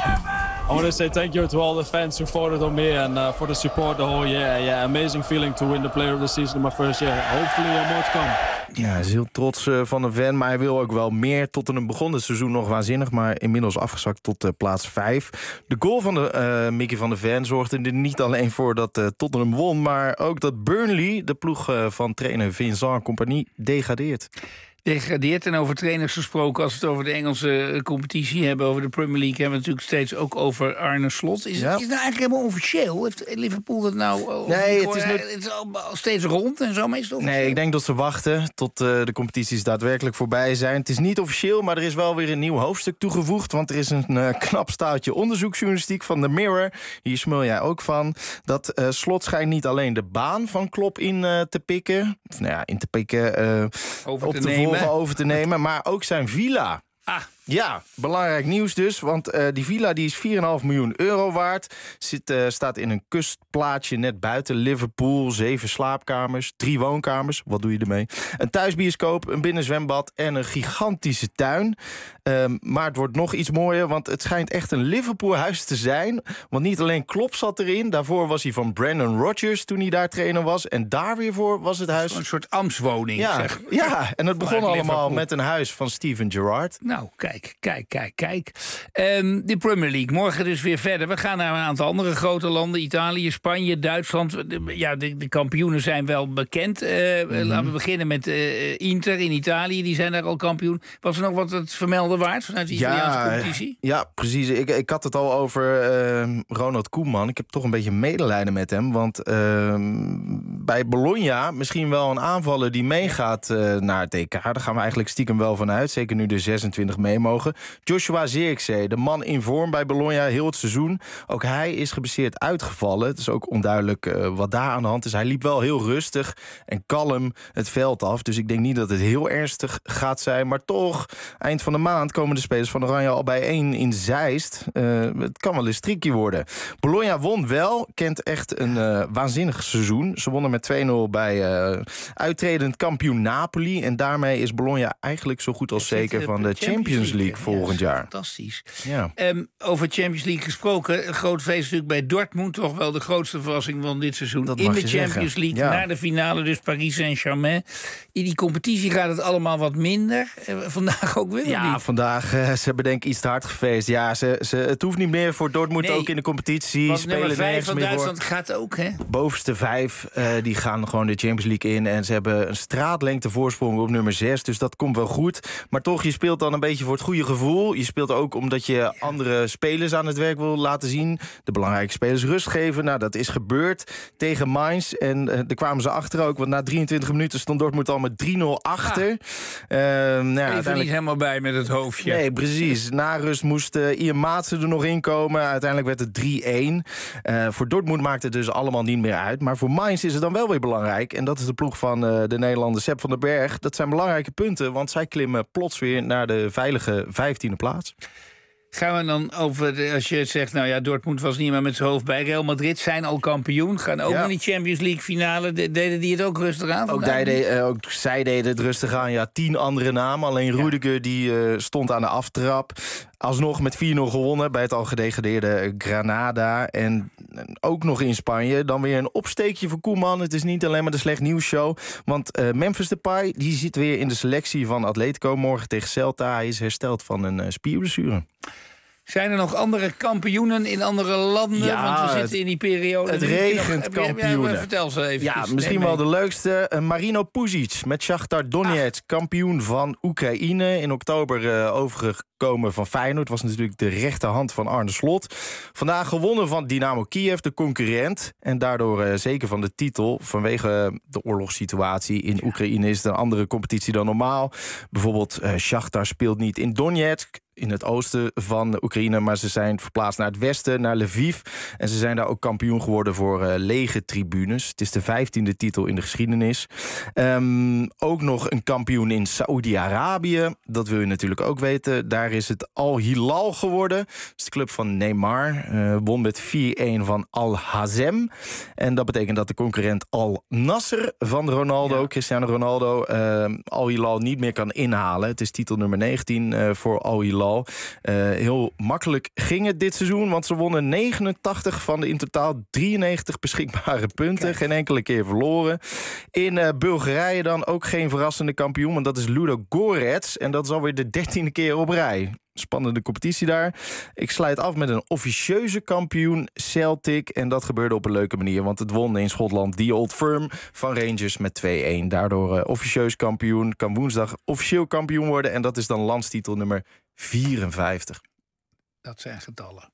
I want to say thank you to all the fans who voted on me and uh, for the support the whole year. Yeah, amazing feeling to win the Player of the Season in my first year. Hopefully uh, more to come. Ja, hij is heel trots uh, van de Ven, maar hij wil ook wel meer. Tottenham begon het seizoen nog waanzinnig, maar inmiddels afgezakt tot uh, plaats vijf. De goal van de, uh, Mickey van de Ven zorgde er niet alleen voor dat uh, Tottenham won, maar ook dat Burnley, de ploeg uh, van trainer Vincent Kompany, degradeert. Degradeert. En over trainers gesproken, als we het over de Engelse competitie hebben, over de Premier League, hebben we natuurlijk steeds ook over Arne Slot. Is, ja. is het nou eigenlijk helemaal officieel? Heeft Liverpool dat nou... Nee, het is, het is al steeds rond en zo meestal? Nee, ik denk dat ze wachten tot uh, de competities daadwerkelijk voorbij zijn. Het is niet officieel, maar er is wel weer een nieuw hoofdstuk toegevoegd, want er is een uh, knap staaltje onderzoeksjournalistiek van The Mirror. Hier smul jij ook van. Dat uh, Slot schijnt niet alleen de baan van Klopp in uh, te pikken, of nou ja, in te pikken, uh, over op te, te nemen. volgen, over te nemen, maar ook zijn villa. Ah. Ja, belangrijk nieuws dus, want uh, die villa die is vier komma vijf miljoen euro waard. Zit, uh, staat in een kustplaatsje net buiten Liverpool. Zeven slaapkamers, drie woonkamers. Wat doe je ermee? Een thuisbioscoop, een binnenzwembad en een gigantische tuin. Um, maar het wordt nog iets mooier, want het schijnt echt een Liverpool-huis te zijn. Want niet alleen Klopp zat erin. Daarvoor was hij van Brendan Rodgers toen hij daar trainer was. En daar weer voor was het huis... Een soort ambtswoning, ja, zeg. Ja, en het begon allemaal Liverpool. met een huis van Steven Gerrard. Nou, kijk. Kijk, kijk, kijk. Um, de Premier League, morgen dus weer verder. We gaan naar een aantal andere grote landen. Italië, Spanje, Duitsland. De, ja, de, de kampioenen zijn wel bekend. Uh, mm-hmm. Laten we beginnen met uh, Inter in Italië. Die zijn daar al kampioen. Was er nog wat het vermelden waard vanuit de Italiaanse ja, competitie? Ja, precies. Ik, ik had het al over uh, Ronald Koeman. Ik heb toch een beetje medelijden met hem. Want uh, bij Bologna misschien wel een aanvaller die meegaat uh, naar het E K. Daar gaan we eigenlijk stiekem wel van uit. Zeker nu de zesentwintig mee mogen. Joshua Zirkzee, de man in vorm bij Bologna heel het seizoen. Ook hij is geblesseerd uitgevallen. Het is ook onduidelijk uh, wat daar aan de hand is. Hij liep wel heel rustig en kalm het veld af. Dus ik denk niet dat het heel ernstig gaat zijn. Maar toch, eind van de maand komen de spelers van Oranje al bijeen in Zeist. Uh, het kan wel eens tricky worden. Bologna won wel, kent echt een uh, waanzinnig seizoen. Ze wonnen met twee nul bij uh, uittredend kampioen Napoli. En daarmee is Bologna eigenlijk zo goed als zeker van de Champions League volgend jaar. Fantastisch. Ja. Um, over Champions League gesproken. Een groot feest natuurlijk bij Dortmund. Toch wel de grootste verrassing van dit seizoen. Dat in mag de je Champions zeggen. League. Ja. Naar de finale dus Paris Saint-Germain. In die competitie gaat het allemaal wat minder. Uh, vandaag ook weer. Ja, niet? vandaag. Uh, ze hebben denk ik iets te hard gefeest. Ja, ze, ze, het hoeft niet meer voor Dortmund nee, ook in de competitie. Want spelen nummer vijf van meer Duitsland voor. gaat ook, hè? Bovenste vijf, uh, die gaan gewoon de Champions League in. En ze hebben een straatlengte voorsprong op nummer zes. Dus dat komt wel goed. Maar toch, je speelt dan een beetje voor het goede gevoel. Je speelt ook omdat je ja. andere spelers aan het werk wil laten zien. De belangrijke spelers rust geven. Nou, dat is gebeurd tegen Mainz. En uh, daar kwamen ze achter ook. Want na drieëntwintig minuten stond Dortmund al met drie nul achter. Ah. Uh, nou ja, Even niet helemaal bij met het hoofdje. Nee, precies. Na rust moest uh, Ian Maatsen er nog in komen. Uiteindelijk werd het drie-één. Uh, voor Dortmund maakt het dus allemaal niet meer uit. Maar voor Mainz is het dan wel weer belangrijk. En dat is de ploeg van uh, de Nederlander Sepp van den Berg. Dat zijn belangrijke punten, want zij klimmen plots weer naar de veilige vijftiende plaats. Gaan we dan over, de, als je zegt, nou ja, Dortmund was niet meer met zijn hoofd bij. Real Madrid zijn al kampioen, gaan ook ja. naar die Champions League finale. De, deden die het ook rustig aan? Ook, die de, uh, ook zij deden het rustig aan, ja, tien andere namen. Alleen ja. Rudiger die uh, stond aan de aftrap. Alsnog met vier nul gewonnen bij het al gedegradeerde Granada. En ook nog in Spanje. Dan weer een opsteekje voor Koeman. Het is niet alleen maar de slecht nieuwsshow. Want uh, Memphis Depay die zit weer in de selectie van Atletico. Morgen tegen Celta. Hij is hersteld van een uh, spierblessure. Zijn er nog andere kampioenen in andere landen? Ja, want we zitten in die periode. Het regent nog, kampioenen. Ja, vertel ze even. Ja, misschien wel de leukste. Uh, Marino Puzic met Shakhtar Donetsk. Ah. Kampioen van Oekraïne. In oktober uh, overgekomen van Feyenoord. Was natuurlijk de rechterhand van Arne Slot. Vandaag gewonnen van Dynamo Kiev, de concurrent. En daardoor uh, zeker van de titel. Vanwege uh, de oorlogssituatie in Oekraïne is het een andere competitie dan normaal. Bijvoorbeeld uh, Shakhtar speelt niet in Donetsk. in het oosten van Oekraïne, maar ze zijn verplaatst naar het westen, naar Lviv. En ze zijn daar ook kampioen geworden voor uh, lege tribunes. Het is de vijftiende titel in de geschiedenis. Um, ook nog een kampioen in Saoedi-Arabië. Dat wil je natuurlijk ook weten. Daar is het Al Hilal geworden. Dat is de club van Neymar. Uh, won met vier-een van Al Hazem. En dat betekent dat de concurrent Al Nasser van Ronaldo, ja. Cristiano Ronaldo, uh, Al Hilal niet meer kan inhalen. Het is titel nummer negentien uh, voor Al Hilal. Uh, heel makkelijk ging het dit seizoen, want ze wonnen negenentachtig van de in totaal drieënnegentig beschikbare punten. Kijk. Geen enkele keer verloren. In uh, Bulgarije dan ook geen verrassende kampioen, want dat is Ludo Gorets. En dat is alweer de dertiende keer op rij. Spannende competitie daar. Ik sluit af met een officieuze kampioen, Celtic. En dat gebeurde op een leuke manier, want het won in Schotland The Old Firm van Rangers met twee-een. Daardoor uh, officieus kampioen, kan woensdag officieel kampioen worden. En dat is dan landstitel nummer vierenvijftig. Dat zijn getallen.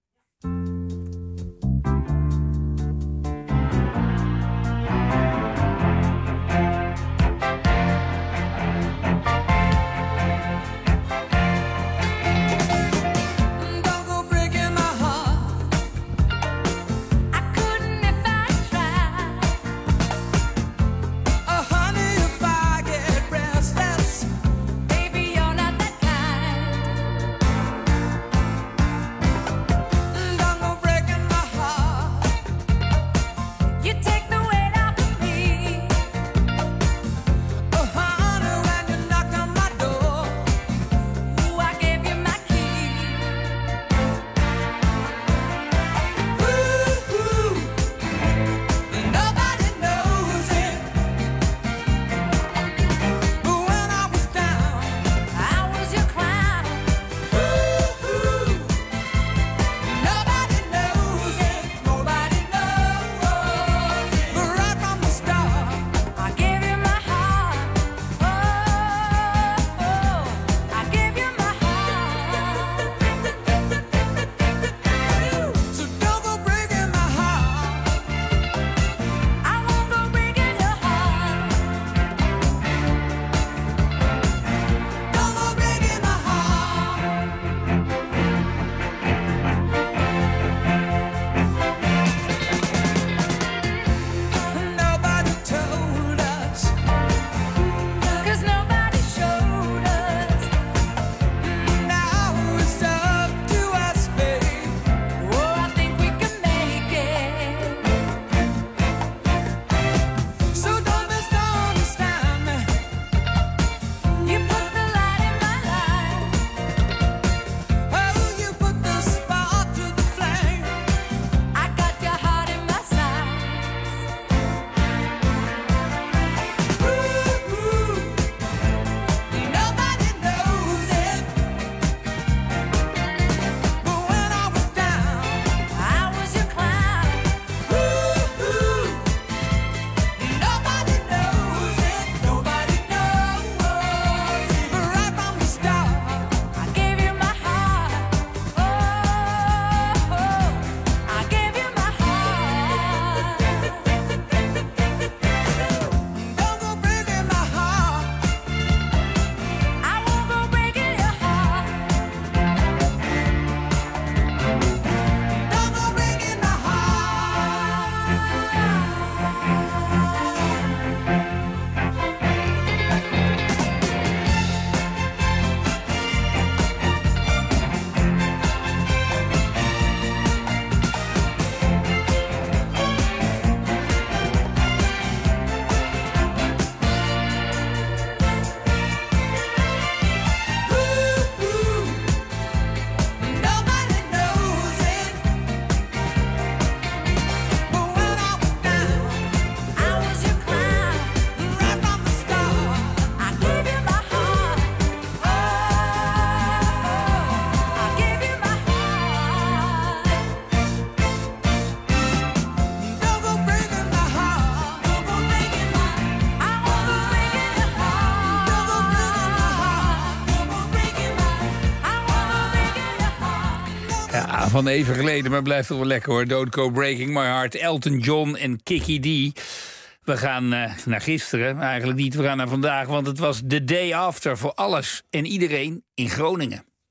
Ja, van even geleden, maar blijft toch wel lekker hoor. Don't Go Breaking My Heart, Elton John en Kiki D. We gaan uh, naar gisteren, eigenlijk niet, we gaan naar vandaag... want het was the day after voor alles en iedereen in Groningen.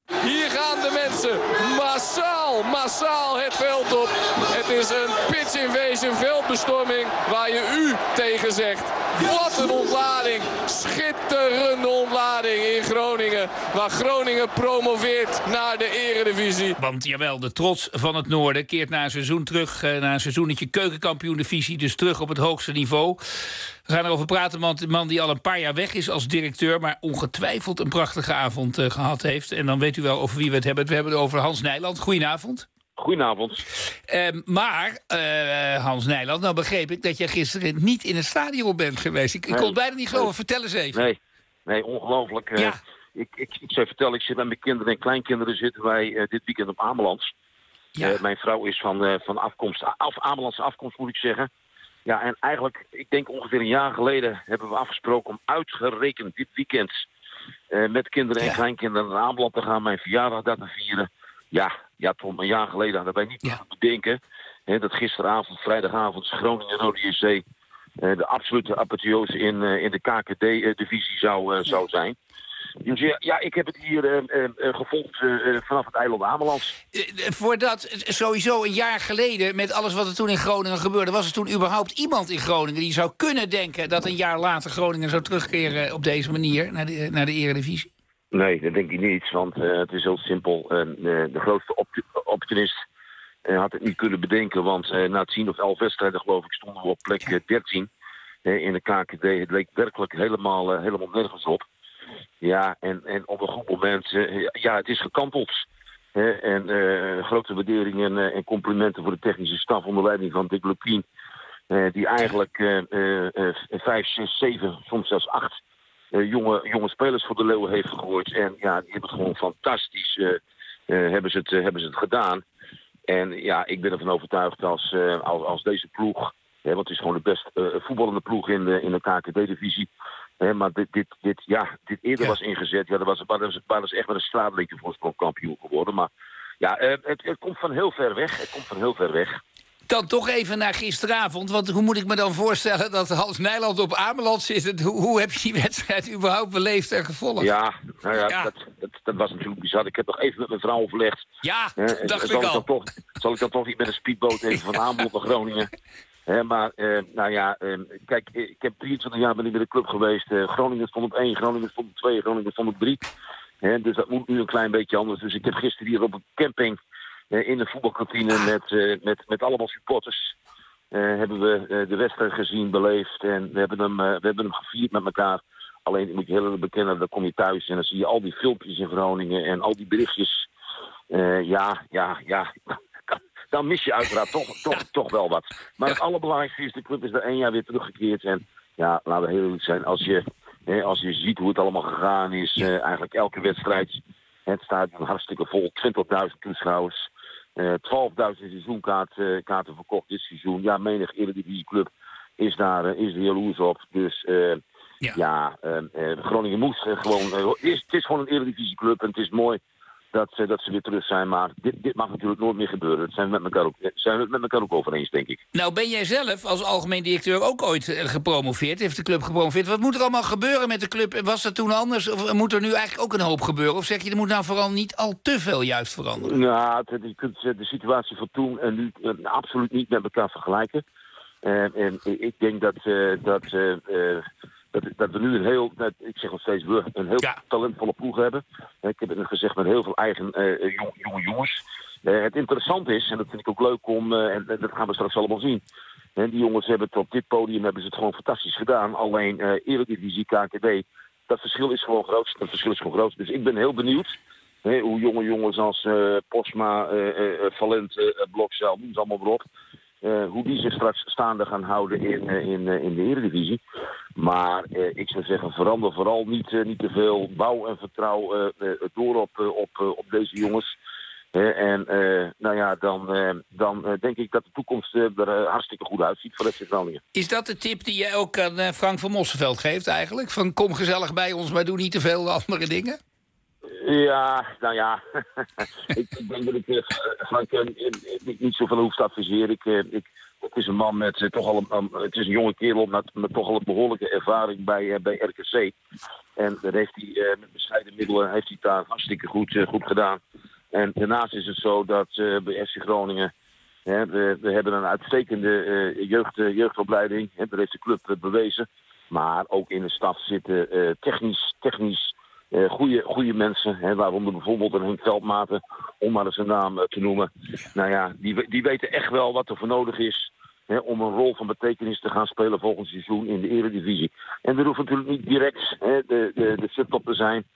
Hier gaan de mensen massaal, massaal het veld op. Het is een pitch invasion veldbestorming waar je u tegen zegt. Wat een ontlading. Schitterende ontlading in Groningen. Waar Groningen promoveert naar de eredivisie. Want jawel, de trots van het noorden keert na een seizoen terug. Eh, na een seizoenetje keukenkampioen-divisie. Dus terug op het hoogste niveau. We gaan erover praten met een man die al een paar jaar weg is als directeur, maar ongetwijfeld een prachtige avond uh, gehad heeft. En dan weet u wel over wie we het hebben. We hebben het over Hans Nijland. Goedenavond. Goedenavond. Uh, maar, uh, Hans Nijland, nou begreep ik dat jij gisteren niet in het stadion bent geweest. Ik, ik nee, kon het bijna niet geloven. Nee, Vertel eens even. Nee, nee ongelooflijk. Ja. Uh, ik, ik, ik zou vertellen, ik zit met mijn kinderen en kleinkinderen zitten wij uh, dit weekend op Ameland. Ja. Uh, mijn vrouw is van, uh, van afkomst, af, Amelandse afkomst moet ik zeggen. Ja, en eigenlijk, ik denk ongeveer een jaar geleden hebben we afgesproken om uitgerekend dit weekend uh, met kinderen en ja. kleinkinderen naar Ameland te gaan, mijn verjaardag daar te vieren. Ja, ja, tot een jaar geleden hadden wij niet ja. moeten bedenken hè, dat gisteravond, vrijdagavond, Groningen-Rode J C uh, de absolute apotheose in, uh, in de K K D-divisie zou, uh, zou zijn. Dus ja, ja, ik heb het hier uh, uh, gevolgd uh, vanaf het eiland Ameland. Uh, voordat, sowieso een jaar geleden, met alles wat er toen in Groningen gebeurde, was er toen überhaupt iemand in Groningen die zou kunnen denken dat een jaar later Groningen zou terugkeren op deze manier naar de, naar de eredivisie? Nee, dat denk ik niet, want uh, het is heel simpel. Uh, de grootste op optimist uh, had het niet kunnen bedenken, want uh, na tien of elf wedstrijden, geloof ik, stonden we op plek uh, dertien uh, in de K K D. Het leek werkelijk helemaal, uh, helemaal nergens op. Ja, en, en op een goed moment, uh, ja, het is gekanteld. Uh, en uh, grote waarderingen uh, en complimenten voor de technische staf onder leiding van Dick Lukien. Uh, die eigenlijk uh, uh, uh, vijf, zes, zeven, soms zelfs acht uh, jonge, jonge spelers voor de leeuwen heeft gegooid. En ja, die hebben het gewoon fantastisch uh, uh, hebben ze het, uh, hebben ze het gedaan. En ja, ik ben ervan overtuigd als, uh, als, als deze ploeg, hè, want het is gewoon de best uh, voetballende ploeg in de, in de K K D-divisie. He, maar dit, dit, dit, ja, dit eerder ja. was ingezet. Ja, dat was, dat was, dat was echt met een straatlinker voor kampioen geworden. Maar ja, uh, het, het komt van heel ver weg. Het komt van heel ver weg. Dan toch even naar gisteravond. Want hoe moet ik me dan voorstellen dat Hans Nijland op Ameland zit? Hoe, hoe heb je die wedstrijd überhaupt beleefd en gevolgd? Ja, nou ja, ja. Dat, dat, dat was natuurlijk bizar. Ik heb nog even met mijn vrouw overlegd. Ja, uh, dacht zal ik al. Ik toch, zal ik dan toch niet met een speedboot even van Ameland naar Groningen? He, maar, uh, nou ja, uh, kijk, ik heb drieëntwintig jaar ben ik bij de club geweest. Uh, Groningen stond op één, Groningen stond op twee, Groningen stond op drie. He, dus dat moet nu een klein beetje anders. Dus ik heb gisteren hier op een camping uh, in de voetbalkantine met, uh, met, met allemaal supporters uh, hebben we uh, de wedstrijd gezien, beleefd. En we hebben, hem, uh, we hebben hem gevierd met elkaar. Alleen, ik moet je heel erg bekennen, dan kom je thuis en dan zie je al die filmpjes in Groningen en al die berichtjes. Uh, ja, ja, ja... Dan mis je uiteraard toch, toch, toch wel wat. Maar het allerbelangrijkste is, de club is er één jaar weer teruggekeerd. En ja, laten we heel eerlijk zijn, als je, hè, als je ziet hoe het allemaal gegaan is, uh, eigenlijk elke wedstrijd, het stadion hartstikke vol, twintigduizend toeschouwers, uh, twaalfduizend seizoenkaarten uh, verkocht dit seizoen. Ja, menig eredivisieclub is daar, uh, is er jaloers op. Dus uh, ja, ja uh, uh, Groningen moest uh, gewoon, uh, is, het is gewoon een eredivisieclub en het is mooi Dat, dat ze weer terug zijn, maar dit, dit mag natuurlijk nooit meer gebeuren. Dat zijn we met elkaar ook, zijn we het met elkaar ook over eens, denk ik. Nou, ben jij zelf als algemeen directeur ook ooit gepromoveerd? Heeft de club gepromoveerd? Wat moet er allemaal gebeuren met de club? Was dat toen anders? Of moet er nu eigenlijk ook een hoop gebeuren? Of zeg je, er moet nou vooral niet al te veel juist veranderen? Nou, je kunt de situatie van toen en nu uh, absoluut niet met elkaar vergelijken. Uh, en ik denk dat... Uh, dat uh, uh, Dat, dat we nu een heel, dat, ik zeg nog steeds, we een heel ja. talentvolle ploeg hebben. Ik heb het net gezegd met heel veel eigen uh, jong, jonge jongens. Uh, het interessant is, en dat vind ik ook leuk om, uh, en dat gaan we straks allemaal zien. Uh, die jongens hebben het op dit podium hebben ze het gewoon fantastisch gedaan. Alleen uh, Eredivisie, K K D, dat verschil is gewoon groot. Dat verschil is gewoon groot. Dus ik ben heel benieuwd uh, hoe jonge jongens als uh, Posma, uh, uh, Valente, uh, Blokzaal, noem ze allemaal maar op. Uh, hoe die zich straks staande gaan houden in, uh, in, uh, in de Eredivisie. Maar uh, ik zou zeggen, verander vooral niet, uh, niet te veel. Bouw en vertrouw uh, uh, door op, uh, op, uh, op deze jongens. Uh, en uh, nou ja, dan, uh, dan uh, denk ik dat de toekomst uh, er uh, hartstikke goed uitziet voor F C Groningen. Is dat de tip die je ook aan uh, Frank van Mosselveld geeft eigenlijk? Van kom gezellig bij ons, maar doe niet te veel andere dingen? Ja, nou ja, ik, ik denk dat ik uh, Frank uh, niet, niet zoveel hoef te adviseren. Ik, uh, ik, het is een man met uh, toch al een, um, het is een jonge kerel met, met toch al een behoorlijke ervaring bij, uh, bij R K C. En dat heeft hij uh, met bescheiden middelen heeft hij daar hartstikke goed, uh, goed gedaan. En daarnaast is het zo dat uh, bij F C Groningen, hè, we, we hebben een uitstekende uh, jeugd, uh, jeugdopleiding. Hè, dat heeft de club uh, bewezen. Maar ook in de staf zitten uh, technisch, technisch uh, goede, goede mensen. Hè, waaronder bijvoorbeeld een Henk Veldmaten, om maar eens een naam uh, te noemen. Nou ja, die, die weten echt wel wat er voor nodig is. Hè, om een rol van betekenis te gaan spelen volgend seizoen in de Eredivisie. En dat hoeft natuurlijk niet direct hè, de, de, de subtop te zijn.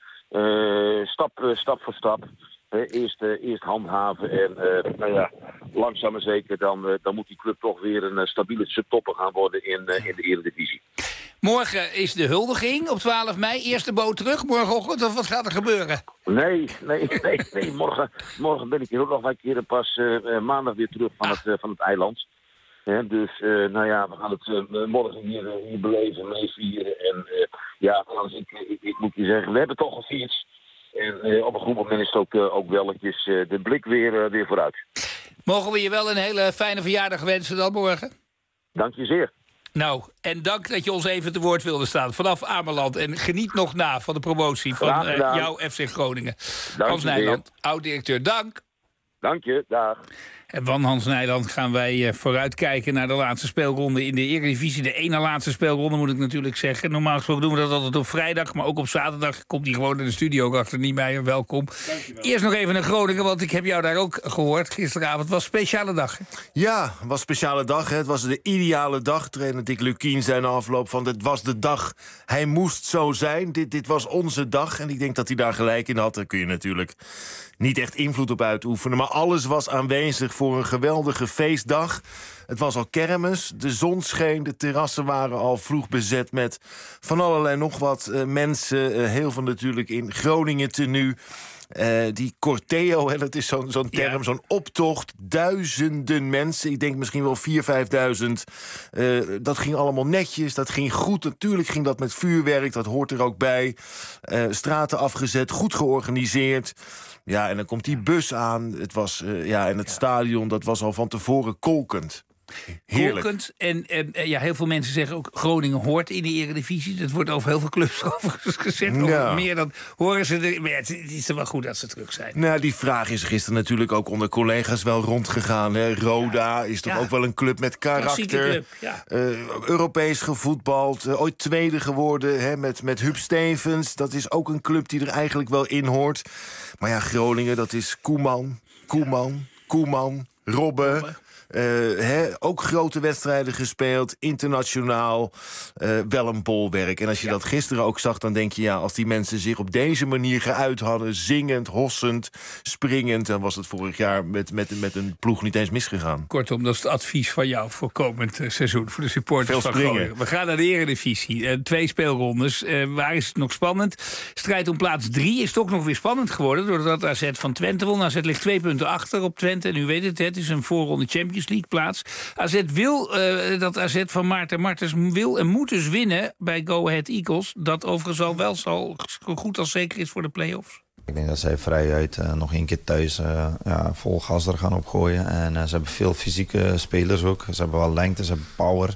Uh, stap, uh, stap voor stap. Uh, eerst, uh, eerst handhaven en uh, nou ja, langzaam maar zeker dan, uh, dan moet die club toch weer een uh, stabiele subtopper gaan worden in, uh, in de Eredivisie. Morgen is de huldiging op twaalf mei. Eerste boot terug morgenochtend, of wat gaat er gebeuren? Nee, nee, nee, nee. Morgen, morgen ben ik hier ook nog een keer pas uh, uh, maandag weer terug van, ah. het, uh, van het eiland. He, dus uh, nou ja, we gaan het uh, morgen hier, uh, hier beleven, meevieren. En uh, ja, Frans, ik, ik, ik moet je zeggen, we hebben toch gefietst. En uh, op een goed moment is het ook, uh, ook welletjes uh, de blik weer, uh, weer vooruit. Mogen we je wel een hele fijne verjaardag wensen dan morgen? Dank je zeer. Nou, en dank dat je ons even te woord wilde staan vanaf Ameland. En geniet nog na van de promotie van uh, jouw F C Groningen. Dank Hans Nijland, oud-directeur, dank. Dank je, dag. En van Hans Nijland gaan wij uh, vooruitkijken naar de laatste speelronde in de Eredivisie. De ene laatste speelronde moet ik natuurlijk zeggen. Normaal gesproken doen we dat altijd op vrijdag, maar ook op zaterdag komt hij gewoon in de studio ook achter Niemeyer. Welkom. Eerst nog even naar Groningen, want ik heb jou daar ook gehoord gisteravond. Het was een speciale dag. Hè? Ja, het was een speciale dag. Hè. Het was de ideale dag. Trainer Dick Lukien zei na afloop van het was de dag. Hij moest zo zijn. Dit, dit was onze dag. En ik denk dat hij daar gelijk in had. Daar kun je natuurlijk niet echt invloed op uitoefenen. Maar alles was aanwezig voor een geweldige feestdag. Het was al kermis, de zon scheen, de terrassen waren al vroeg bezet met van allerlei nog wat uh, mensen. Uh, heel veel natuurlijk in Groningen tenue. Uh, die corteo, hè, dat is zo'n zo'n term, ja. Zo'n optocht. Duizenden mensen, ik denk misschien wel vier, vijfduizend. Uh, dat ging allemaal netjes, dat ging goed. Natuurlijk ging dat met vuurwerk, dat hoort er ook bij. Uh, straten afgezet, goed georganiseerd. Ja, en dan komt die bus aan. Het was, uh, ja, en het ja. stadion, dat was al van tevoren kolkend. Heerlijk. Kolkend. En, en ja, heel veel mensen zeggen ook Groningen hoort in de Eredivisie. Dat wordt over heel veel clubs overigens gezegd. Ja. Meer dan horen ze er. Maar ja, het is er wel goed dat ze terug zijn. Nou, die vraag is gisteren natuurlijk ook onder collega's wel rondgegaan. Hè. Roda is toch ja. ook wel een club met karakter. Club, ja. uh, Europees gevoetbald. Uh, ooit tweede geworden hè, met, met Huub Stevens. Dat is ook een club die er eigenlijk wel in hoort. Maar ja, Groningen, dat is Koeman, Koeman, Koeman, Robben. Robben. Uh, he, ook grote wedstrijden gespeeld, internationaal, uh, wel een bolwerk. En als je ja. dat gisteren ook zag, dan denk je... ja, als die mensen zich op deze manier geuit hadden... zingend, hossend, springend... dan was het vorig jaar met, met, met een ploeg niet eens misgegaan. Kortom, dat is het advies van jou voor komend uh, seizoen... voor de supporters van Groningen. We gaan naar de Eredivisie. Uh, twee speelrondes. Uh, waar is het nog spannend? Strijd om plaats drie is toch nog weer spannend geworden... doordat A Z van Twente won. A Z ligt twee punten achter op Twente. En u weet het, het is een voorronde Champions League plaats. A Z wil uh, dat A Z van Maarten Martens wil en moet dus winnen bij Go Ahead Eagles. Dat overigens al wel zo goed als zeker is voor de play-offs. Ik denk dat zij vrijuit uh, nog één keer thuis uh, ja, vol gas er gaan opgooien. En uh, ze hebben veel fysieke spelers ook. Ze hebben wel lengte, ze hebben power.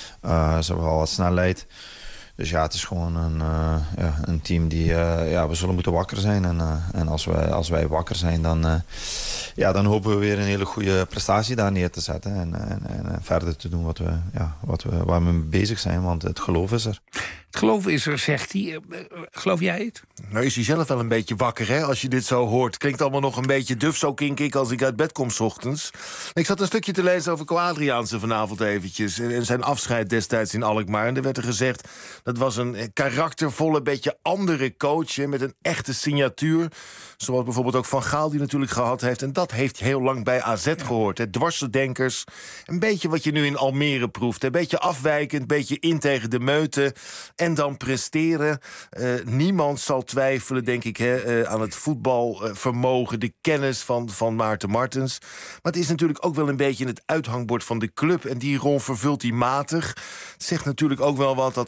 Uh, ze hebben wel wat snelheid. Dus ja, het is gewoon een, uh, ja, een team die... Uh, ja, we zullen moeten wakker zijn. En, uh, en als, wij, als wij wakker zijn, dan, uh, ja, dan hopen we weer een hele goede prestatie daar neer te zetten. En, en, en verder te doen wat we, ja, wat we, waar we mee bezig zijn. Want het geloof is er. Het geloof is er, zegt hij. Uh, geloof jij het? Nou is hij zelf wel een beetje wakker, hè, als je dit zo hoort. Klinkt allemaal nog een beetje duf, zo kink ik als ik uit bed kom 's ochtends. Ik zat een stukje te lezen over Ko-Adriaanse vanavond eventjes. En zijn afscheid destijds in Alkmaar. En er werd er gezegd, dat was een karaktervolle, beetje andere coach... Hè, met een echte signatuur. Zoals bijvoorbeeld ook Van Gaal die natuurlijk gehad heeft. En dat heeft heel lang bij A Z ja. gehoord. Hè. Dwarsdenkers. Een beetje wat je nu in Almere proeft. Een beetje afwijkend, een beetje in tegen de meute. En dan presteren. Uh, niemand zal twijfelen, denk ik, hè, uh, aan het voetbalvermogen, de kennis van, van Maarten Martens. Maar het is natuurlijk ook wel een beetje in het uithangbord van de club. En die rol vervult hij matig. Het zegt natuurlijk ook wel wat dat er nog altijd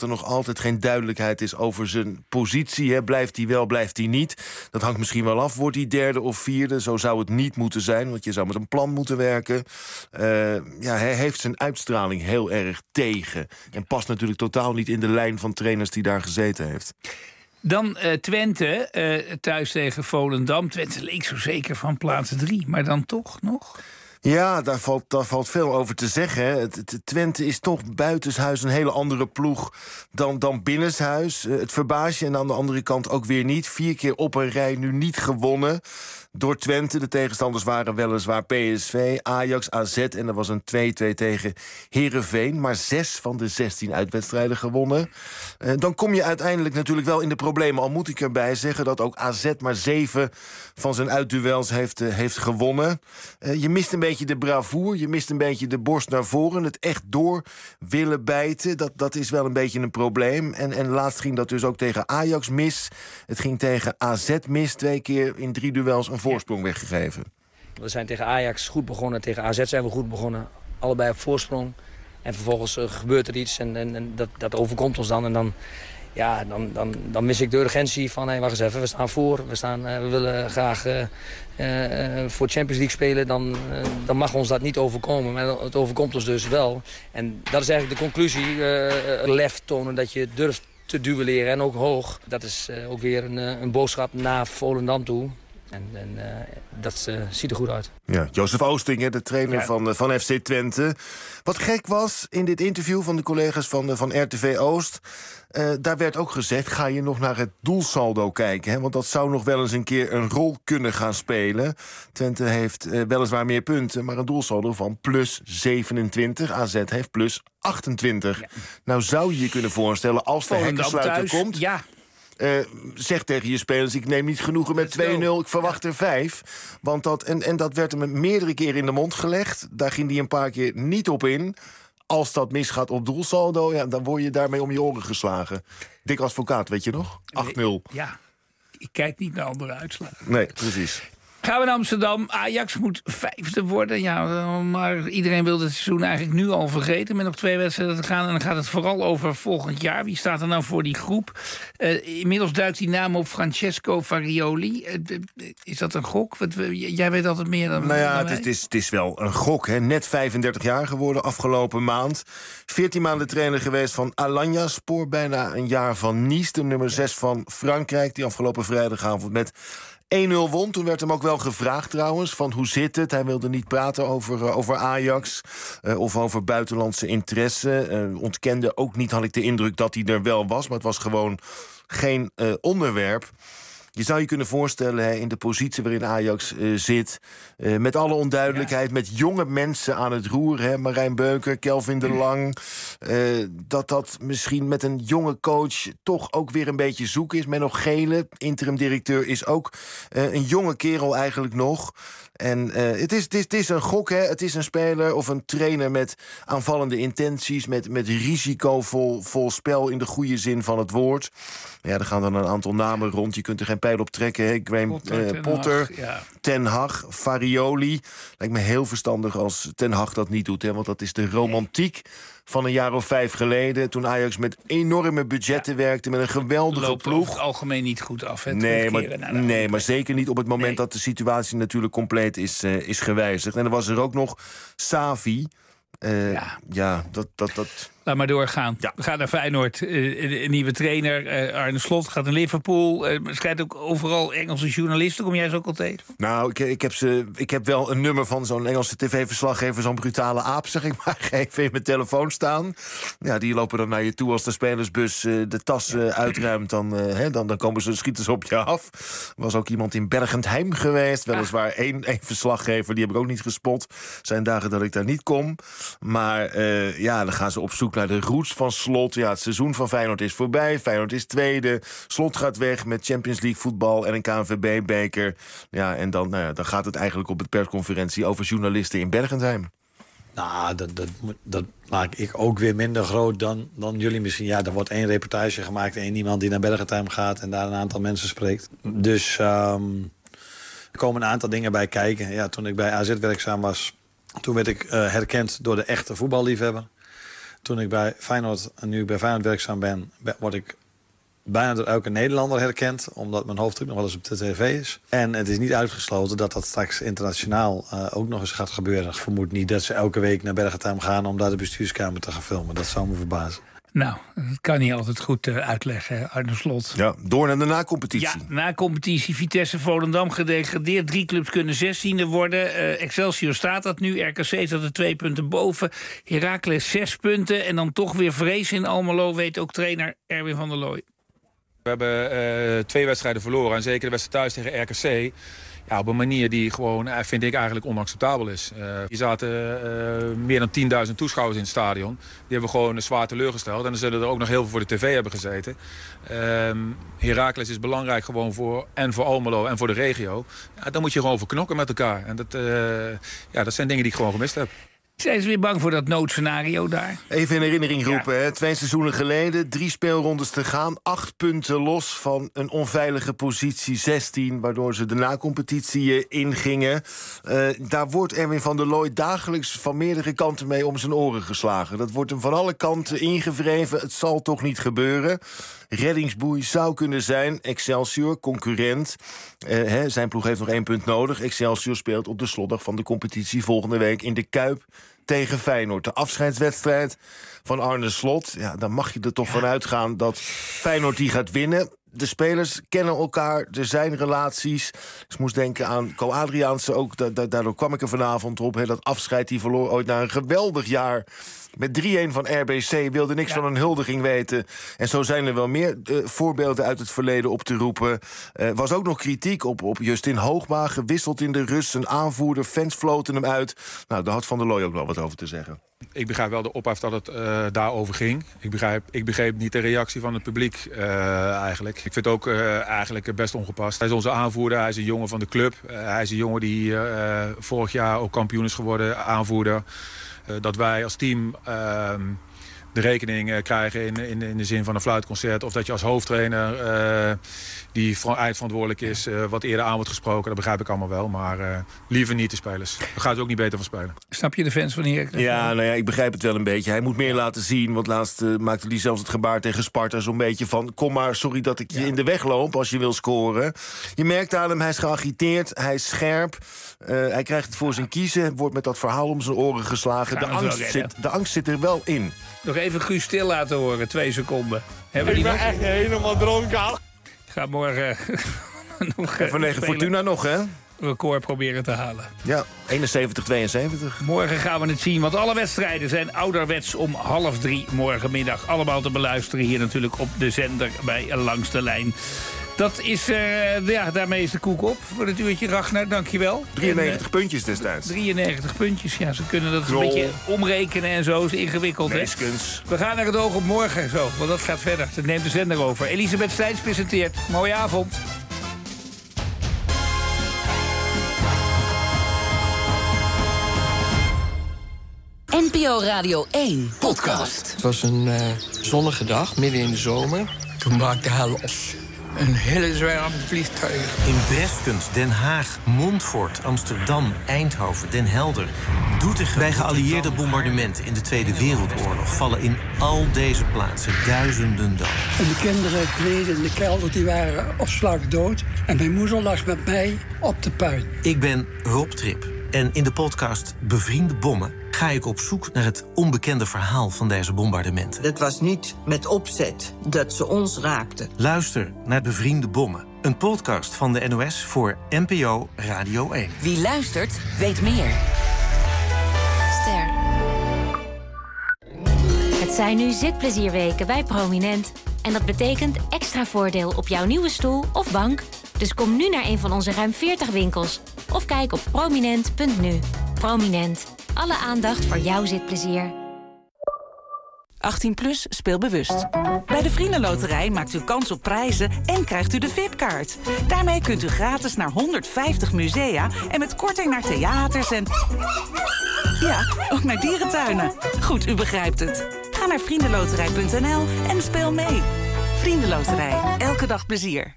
altijd geen duidelijkheid is over zijn positie. Hè. Blijft hij wel, blijft hij niet? Dat hangt misschien wel af. Wordt hij derde of vierde? Zo zou het niet moeten zijn, want je zou met een plan moeten werken. Uh, ja, hij heeft zijn uitstraling heel erg tegen. En past natuurlijk totaal niet in de lijn van trainers die daar gezeten heeft. Dan uh, Twente, uh, thuis tegen Volendam. Twente leek zo zeker van plaats drie, maar dan toch nog? Ja, daar valt, daar valt veel over te zeggen. Hè. Het, het, Twente is toch buitenshuis een hele andere ploeg dan, dan binnenshuis. Uh, het verbaast je en aan de andere kant ook weer niet. Vier keer op een rij nu niet gewonnen door Twente. De tegenstanders waren weliswaar P S V, Ajax, A Z... en er was een twee-twee tegen Heerenveen. Maar zes van de zestien uitwedstrijden gewonnen. Uh, dan kom je uiteindelijk natuurlijk wel in de problemen. Al moet ik erbij zeggen dat ook A Z maar zeven van zijn uitduels heeft, uh, heeft gewonnen. Uh, je mist een beetje de bravoure, je mist een beetje de borst naar voren. Het echt door willen bijten, dat, dat is wel een beetje een probleem. En, en laatst ging dat dus ook tegen Ajax mis. Het ging tegen A Z mis, twee keer in drie duels een voorsprong weggegeven. We zijn tegen Ajax goed begonnen, tegen A Z zijn we goed begonnen. Allebei op voorsprong. En vervolgens uh, gebeurt er iets en, en, en dat, dat overkomt ons dan. En dan, ja, dan, dan, dan mis ik de urgentie van, hé, hey, wacht eens even, we staan voor. We, staan, uh, we willen graag uh, uh, voor Champions League spelen. Dan, uh, dan mag ons dat niet overkomen. Maar het overkomt ons dus wel. En dat is eigenlijk de conclusie. Uh, lef tonen dat je durft te duelleren en ook hoog. Dat is uh, ook weer een, een boodschap naar Volendam toe. En, en uh, dat uh, ziet er goed uit. Ja, Jozef Oosting, de trainer ja. van, van F C Twente. Wat gek was in dit interview van de collega's van, van R T V Oost... Uh, daar werd ook gezegd, ga je nog naar het doelsaldo kijken? Hè? Want dat zou nog wel eens een keer een rol kunnen gaan spelen. Twente heeft uh, weliswaar meer punten, maar een doelsaldo van plus zevenentwintig. A Z heeft plus achtentwintig. Ja. Nou zou je je kunnen voorstellen, als de hekkensluiter komt... Ja. Uh, zeg tegen je spelers, ik neem niet genoegen met twee nul, ik verwacht er vijf. Want dat, en, en dat werd hem meerdere keren in de mond gelegd. Daar ging hij een paar keer niet op in. Als dat misgaat op doelsaldo, ja, dan word je daarmee om je oren geslagen. Dick Advocaat, weet je nog? acht nul. Ja, ik kijk niet naar andere uitslagen. Nee, precies. Gaan we naar Amsterdam. Ajax moet vijfde worden. Ja, maar iedereen wil het seizoen eigenlijk nu al vergeten. Met nog twee wedstrijden te gaan. En dan gaat het vooral over volgend jaar. Wie staat er nou voor die groep? Uh, inmiddels duikt die naam op Francesco Farioli. Uh, is dat een gok? Wat, jij weet altijd meer dan, nou ja, dan het, het, is, het is wel een gok. Hè. Net vijfendertig jaar geworden afgelopen maand. veertien maanden trainer geweest van Alanya Spoor. Bijna een jaar van Nice. De nummer zes van Frankrijk. Die afgelopen vrijdagavond met één nul won. Toen werd hem ook wel gevraagd trouwens, van hoe zit het? Hij wilde niet praten over, uh, over Ajax uh, of over buitenlandse interesse. Uh, ontkende ook niet, had ik de indruk, dat hij er wel was. Maar het was gewoon geen uh, onderwerp. Je zou je kunnen voorstellen, hè, in de positie waarin Ajax uh, zit, Uh, met alle onduidelijkheid, ja. met jonge mensen aan het roer. Hè, Marijn Beuker, Kelvin de Lang. Uh, dat dat misschien met een jonge coach toch ook weer een beetje zoek is. Menno Gele, interim-directeur, is ook uh, een jonge kerel eigenlijk nog. En uh, het, is, het, is, het is een gok, hè. Het is een speler of een trainer met aanvallende intenties, met, met risicovol vol spel in de goede zin van het woord. Ja, er gaan dan een aantal namen rond. Je kunt er geen pijl op trekken. Hè. Graham Potter, uh, Ten Potter Hag, ja. Ten Hag, Farioli. Lijkt me heel verstandig als Ten Hag dat niet doet. Hè, want dat is de romantiek van een jaar of vijf geleden, toen Ajax met enorme budgetten ja. werkte, met een geweldige Loopt ploeg. Over het algemeen niet goed af. Hè, nee, maar, nee maar zeker niet op het moment nee. dat de situatie natuurlijk compleet is, uh, is gewijzigd. En er was er ook nog Xavi. Uh, ja. ja, dat... dat, dat... Laat maar doorgaan. Ja. We gaan naar Feyenoord. Uh, een nieuwe trainer, uh, Arne Slot, gaat naar Liverpool. Uh, schijnt ook overal Engelse journalisten. Kom jij ze ook al tegen? Nou, ik, ik, heb ze, ik heb wel een nummer van zo'n Engelse tv-verslaggever, zo'n brutale aap, zeg ik maar, even in mijn telefoon staan. Ja, die lopen dan naar je toe als de spelersbus uh, de tas uh, uitruimt. Dan, uh, hè, dan, dan komen ze schieten ze op je af. Er was ook iemand in Bergentheim geweest. Weliswaar één, één verslaggever, die heb ik ook niet gespot. Zijn dagen dat ik daar niet kom. Maar uh, ja, dan gaan ze op zoek naar de roots van Slot. Ja, het seizoen van Feyenoord is voorbij. Feyenoord is tweede. Slot gaat weg met Champions League voetbal en een K N V B-beker. Ja, en dan, nou ja, dan gaat het eigenlijk op de persconferentie over journalisten in Bergentheim. Nou, dat, dat, dat maak ik ook weer minder groot dan, dan jullie misschien. Ja, er wordt één reportage gemaakt, één iemand die naar Bergentheim gaat en daar een aantal mensen spreekt. Dus um, er komen een aantal dingen bij kijken. Ja, toen ik bij A Z werkzaam was, toen werd ik uh, herkend door de echte voetballiefhebber. Toen ik bij Feyenoord, en nu bij Feyenoord werkzaam ben, word ik bijna door elke Nederlander herkend, omdat mijn hoofddoek nog wel eens op de tv is. En het is niet uitgesloten dat dat straks internationaal uh, ook nog eens gaat gebeuren. Ik vermoed niet dat ze elke week naar Bergentheim gaan om daar de bestuurskamer te gaan filmen. Dat zou me verbazen. Nou, dat kan niet altijd goed uh, uitleggen, Arne Slot. Ja, door naar de na-competitie. Ja, na-competitie. Vitesse, Volendam gedegradeerd. Drie clubs kunnen zestiende worden. Uh, Excelsior staat dat nu. R K C staat er twee punten boven. Heracles zes punten. En dan toch weer vrees in Almelo, weet ook trainer Erwin van der Looy. We hebben uh, twee wedstrijden verloren. En zeker de wedstrijd thuis tegen R K C. Ja, op een manier die gewoon, vind ik, eigenlijk onacceptabel is. Uh, hier zaten uh, meer dan tienduizend toeschouwers in het stadion. Die hebben we gewoon zwaar teleurgesteld. En dan zullen er ook nog heel veel voor de tv hebben gezeten. Uh, Heracles is belangrijk gewoon voor, en voor Almelo en voor de regio. Ja, daar moet je gewoon voor knokken met elkaar. En dat, uh, ja, dat zijn dingen die ik gewoon gemist heb. Zijn ze weer bang voor dat noodscenario daar? Even in herinnering roepen, ja. hè? Twee seizoenen geleden, drie speelrondes te gaan. Acht punten los van een onveilige positie, zestien... waardoor ze de na-competitie ingingen. Uh, daar wordt Erwin van der Looy dagelijks van meerdere kanten mee om zijn oren geslagen. Dat wordt hem van alle kanten ingewreven. Het zal toch niet gebeuren. Reddingsboei zou kunnen zijn. Excelsior, concurrent. Uh, hè, zijn ploeg heeft nog één punt nodig. Excelsior speelt op de slotdag van de competitie volgende week in de Kuip tegen Feyenoord. De afscheidswedstrijd van Arne Slot. Ja, dan mag je er toch ja. van uitgaan dat Feyenoord die gaat winnen. De spelers kennen elkaar, er zijn relaties. Ik moest denken aan Co Adriaanse ook. Da- da- daardoor kwam ik er vanavond op. He, dat afscheid, die verloor ooit na een geweldig jaar. Met drie-een van R B C, wilde niks ja. van een huldiging weten. En zo zijn er wel meer uh, voorbeelden uit het verleden op te roepen. Er uh, was ook nog kritiek op, op Justin Hoogma. Gewisseld in de rust, een aanvoerder, fans floten hem uit. Nou, daar had Van der Looy ook wel wat over te zeggen. Ik begrijp wel de ophef dat het uh, daarover ging. Ik begrijp, ik begreep niet de reactie van het publiek uh, eigenlijk. Ik vind het ook uh, eigenlijk best ongepast. Hij is onze aanvoerder, hij is een jongen van de club. Uh, hij is een jongen die uh, vorig jaar ook kampioen is geworden, aanvoerder. Uh, dat wij als team uh, de rekening uh, krijgen in, in, in de zin van een fluitconcert. Of dat je als hoofdtrainer, uh, die eindverantwoordelijk is, uh, wat eerder aan wordt gesproken. Dat begrijp ik allemaal wel, maar uh, liever niet de spelers. Daar gaat het ook niet beter van spelen. Snap je de fans van hier? Ja, nou ja, ik begrijp het wel een beetje. Hij moet meer laten zien, want laatst uh, maakte hij zelfs het gebaar tegen Sparta zo'n beetje van, kom maar, sorry dat ik je ja. in de weg loop als je wil scoren. Je merkt aan hem, hij is geagiteerd, hij is scherp. Uh, hij krijgt het voor zijn kiezen, wordt met dat verhaal om zijn oren geslagen. De angst, zit, de angst zit er wel in. Nog even Guus Til laten horen, twee seconden. Hebben ik die ben nog? echt helemaal dronken. Ga morgen nog... Vanwege Fortuna nog, hè? Record proberen te halen. Ja, eenenzeventig tweeënzeventig. Morgen gaan we het zien, want alle wedstrijden zijn ouderwets om half drie morgenmiddag. Allemaal te beluisteren hier natuurlijk op de zender bij Langs de Lijn. Dat is, uh, ja, daarmee is de koek op voor het uurtje. Ragnar, dankjewel. drieënnegentig en, uh, puntjes destijds. drieënnegentig puntjes, ja. Ze kunnen dat Krol. een beetje omrekenen en zo. Is ingewikkeld, hè? We gaan naar het oog op morgen, zo. Want dat gaat verder. Dat neemt de zender over. Elisabeth Steins presenteert. Mooie avond. N P O Radio één podcast. Het was een uh, zonnige dag, midden in de zomer. Toen maakte hij los. Een hele zwerm vliegtuigen. In Breskens, Den Haag, Montfort, Amsterdam, Eindhoven, Den Helder, Doetinchem. Bij geallieerde bombardementen in de Tweede Wereldoorlog vallen in al deze plaatsen duizenden doden. En de kinderen beneden in de kelder die waren op slag dood. En mijn moeder lag met mij op de puin. Ik ben Rob Trip. En in de podcast Bevriende Bommen ga ik op zoek naar het onbekende verhaal van deze bombardementen. Het was niet met opzet dat ze ons raakten. Luister naar Bevriende Bommen. Een podcast van de N O S voor N P O Radio één. Wie luistert, weet meer. Ster. Het zijn nu zitplezierweken bij Prominent. En dat betekent extra voordeel op jouw nieuwe stoel of bank. Dus kom nu naar een van onze ruim veertig winkels. Of kijk op prominent punt n u. Prominent. Alle aandacht voor jouw zitplezier. achttien plus, speel bewust. Bij de Vriendenloterij maakt u kans op prijzen en krijgt u de V I P-kaart. Daarmee kunt u gratis naar honderdvijftig musea en met korting naar theaters en... ja, ook naar dierentuinen. Goed, u begrijpt het. Ga naar vriendenloterij punt n l en speel mee. Vriendenloterij, elke dag plezier.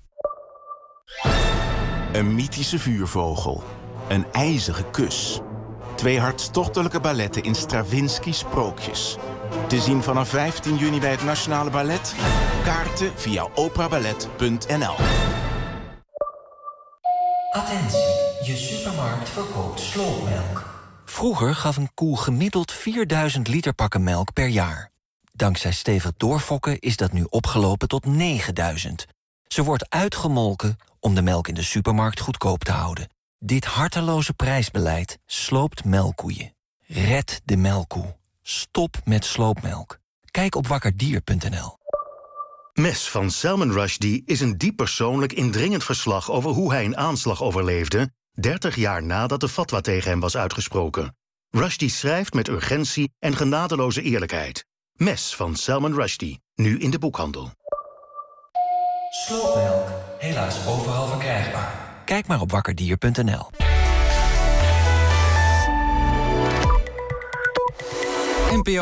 Een mythische vuurvogel. Een ijzige kus. Twee hartstochtelijke balletten in Stravinsky's Sprookjes. Te zien vanaf vijftien juni bij het Nationale Ballet. Kaarten via operaballet punt n l. Attentie, je supermarkt verkoopt sloopmelk. Vroeger gaf een koe gemiddeld vierduizend liter pakken melk per jaar. Dankzij stevig doorfokken is dat nu opgelopen tot negenduizend. Ze wordt uitgemolken om de melk in de supermarkt goedkoop te houden. Dit harteloze prijsbeleid sloopt melkkoeien. Red de melkkoe. Stop met sloopmelk. Kijk op wakkerdier punt n l. Mes van Salman Rushdie is een diep persoonlijk indringend verslag over hoe hij een aanslag overleefde, dertig jaar nadat de fatwa tegen hem was uitgesproken. Rushdie schrijft met urgentie en genadeloze eerlijkheid. Mes van Salman Rushdie, nu in de boekhandel. Sloopmelk, helaas overal verkrijgbaar. Kijk maar op wakkerdier punt n l. N P O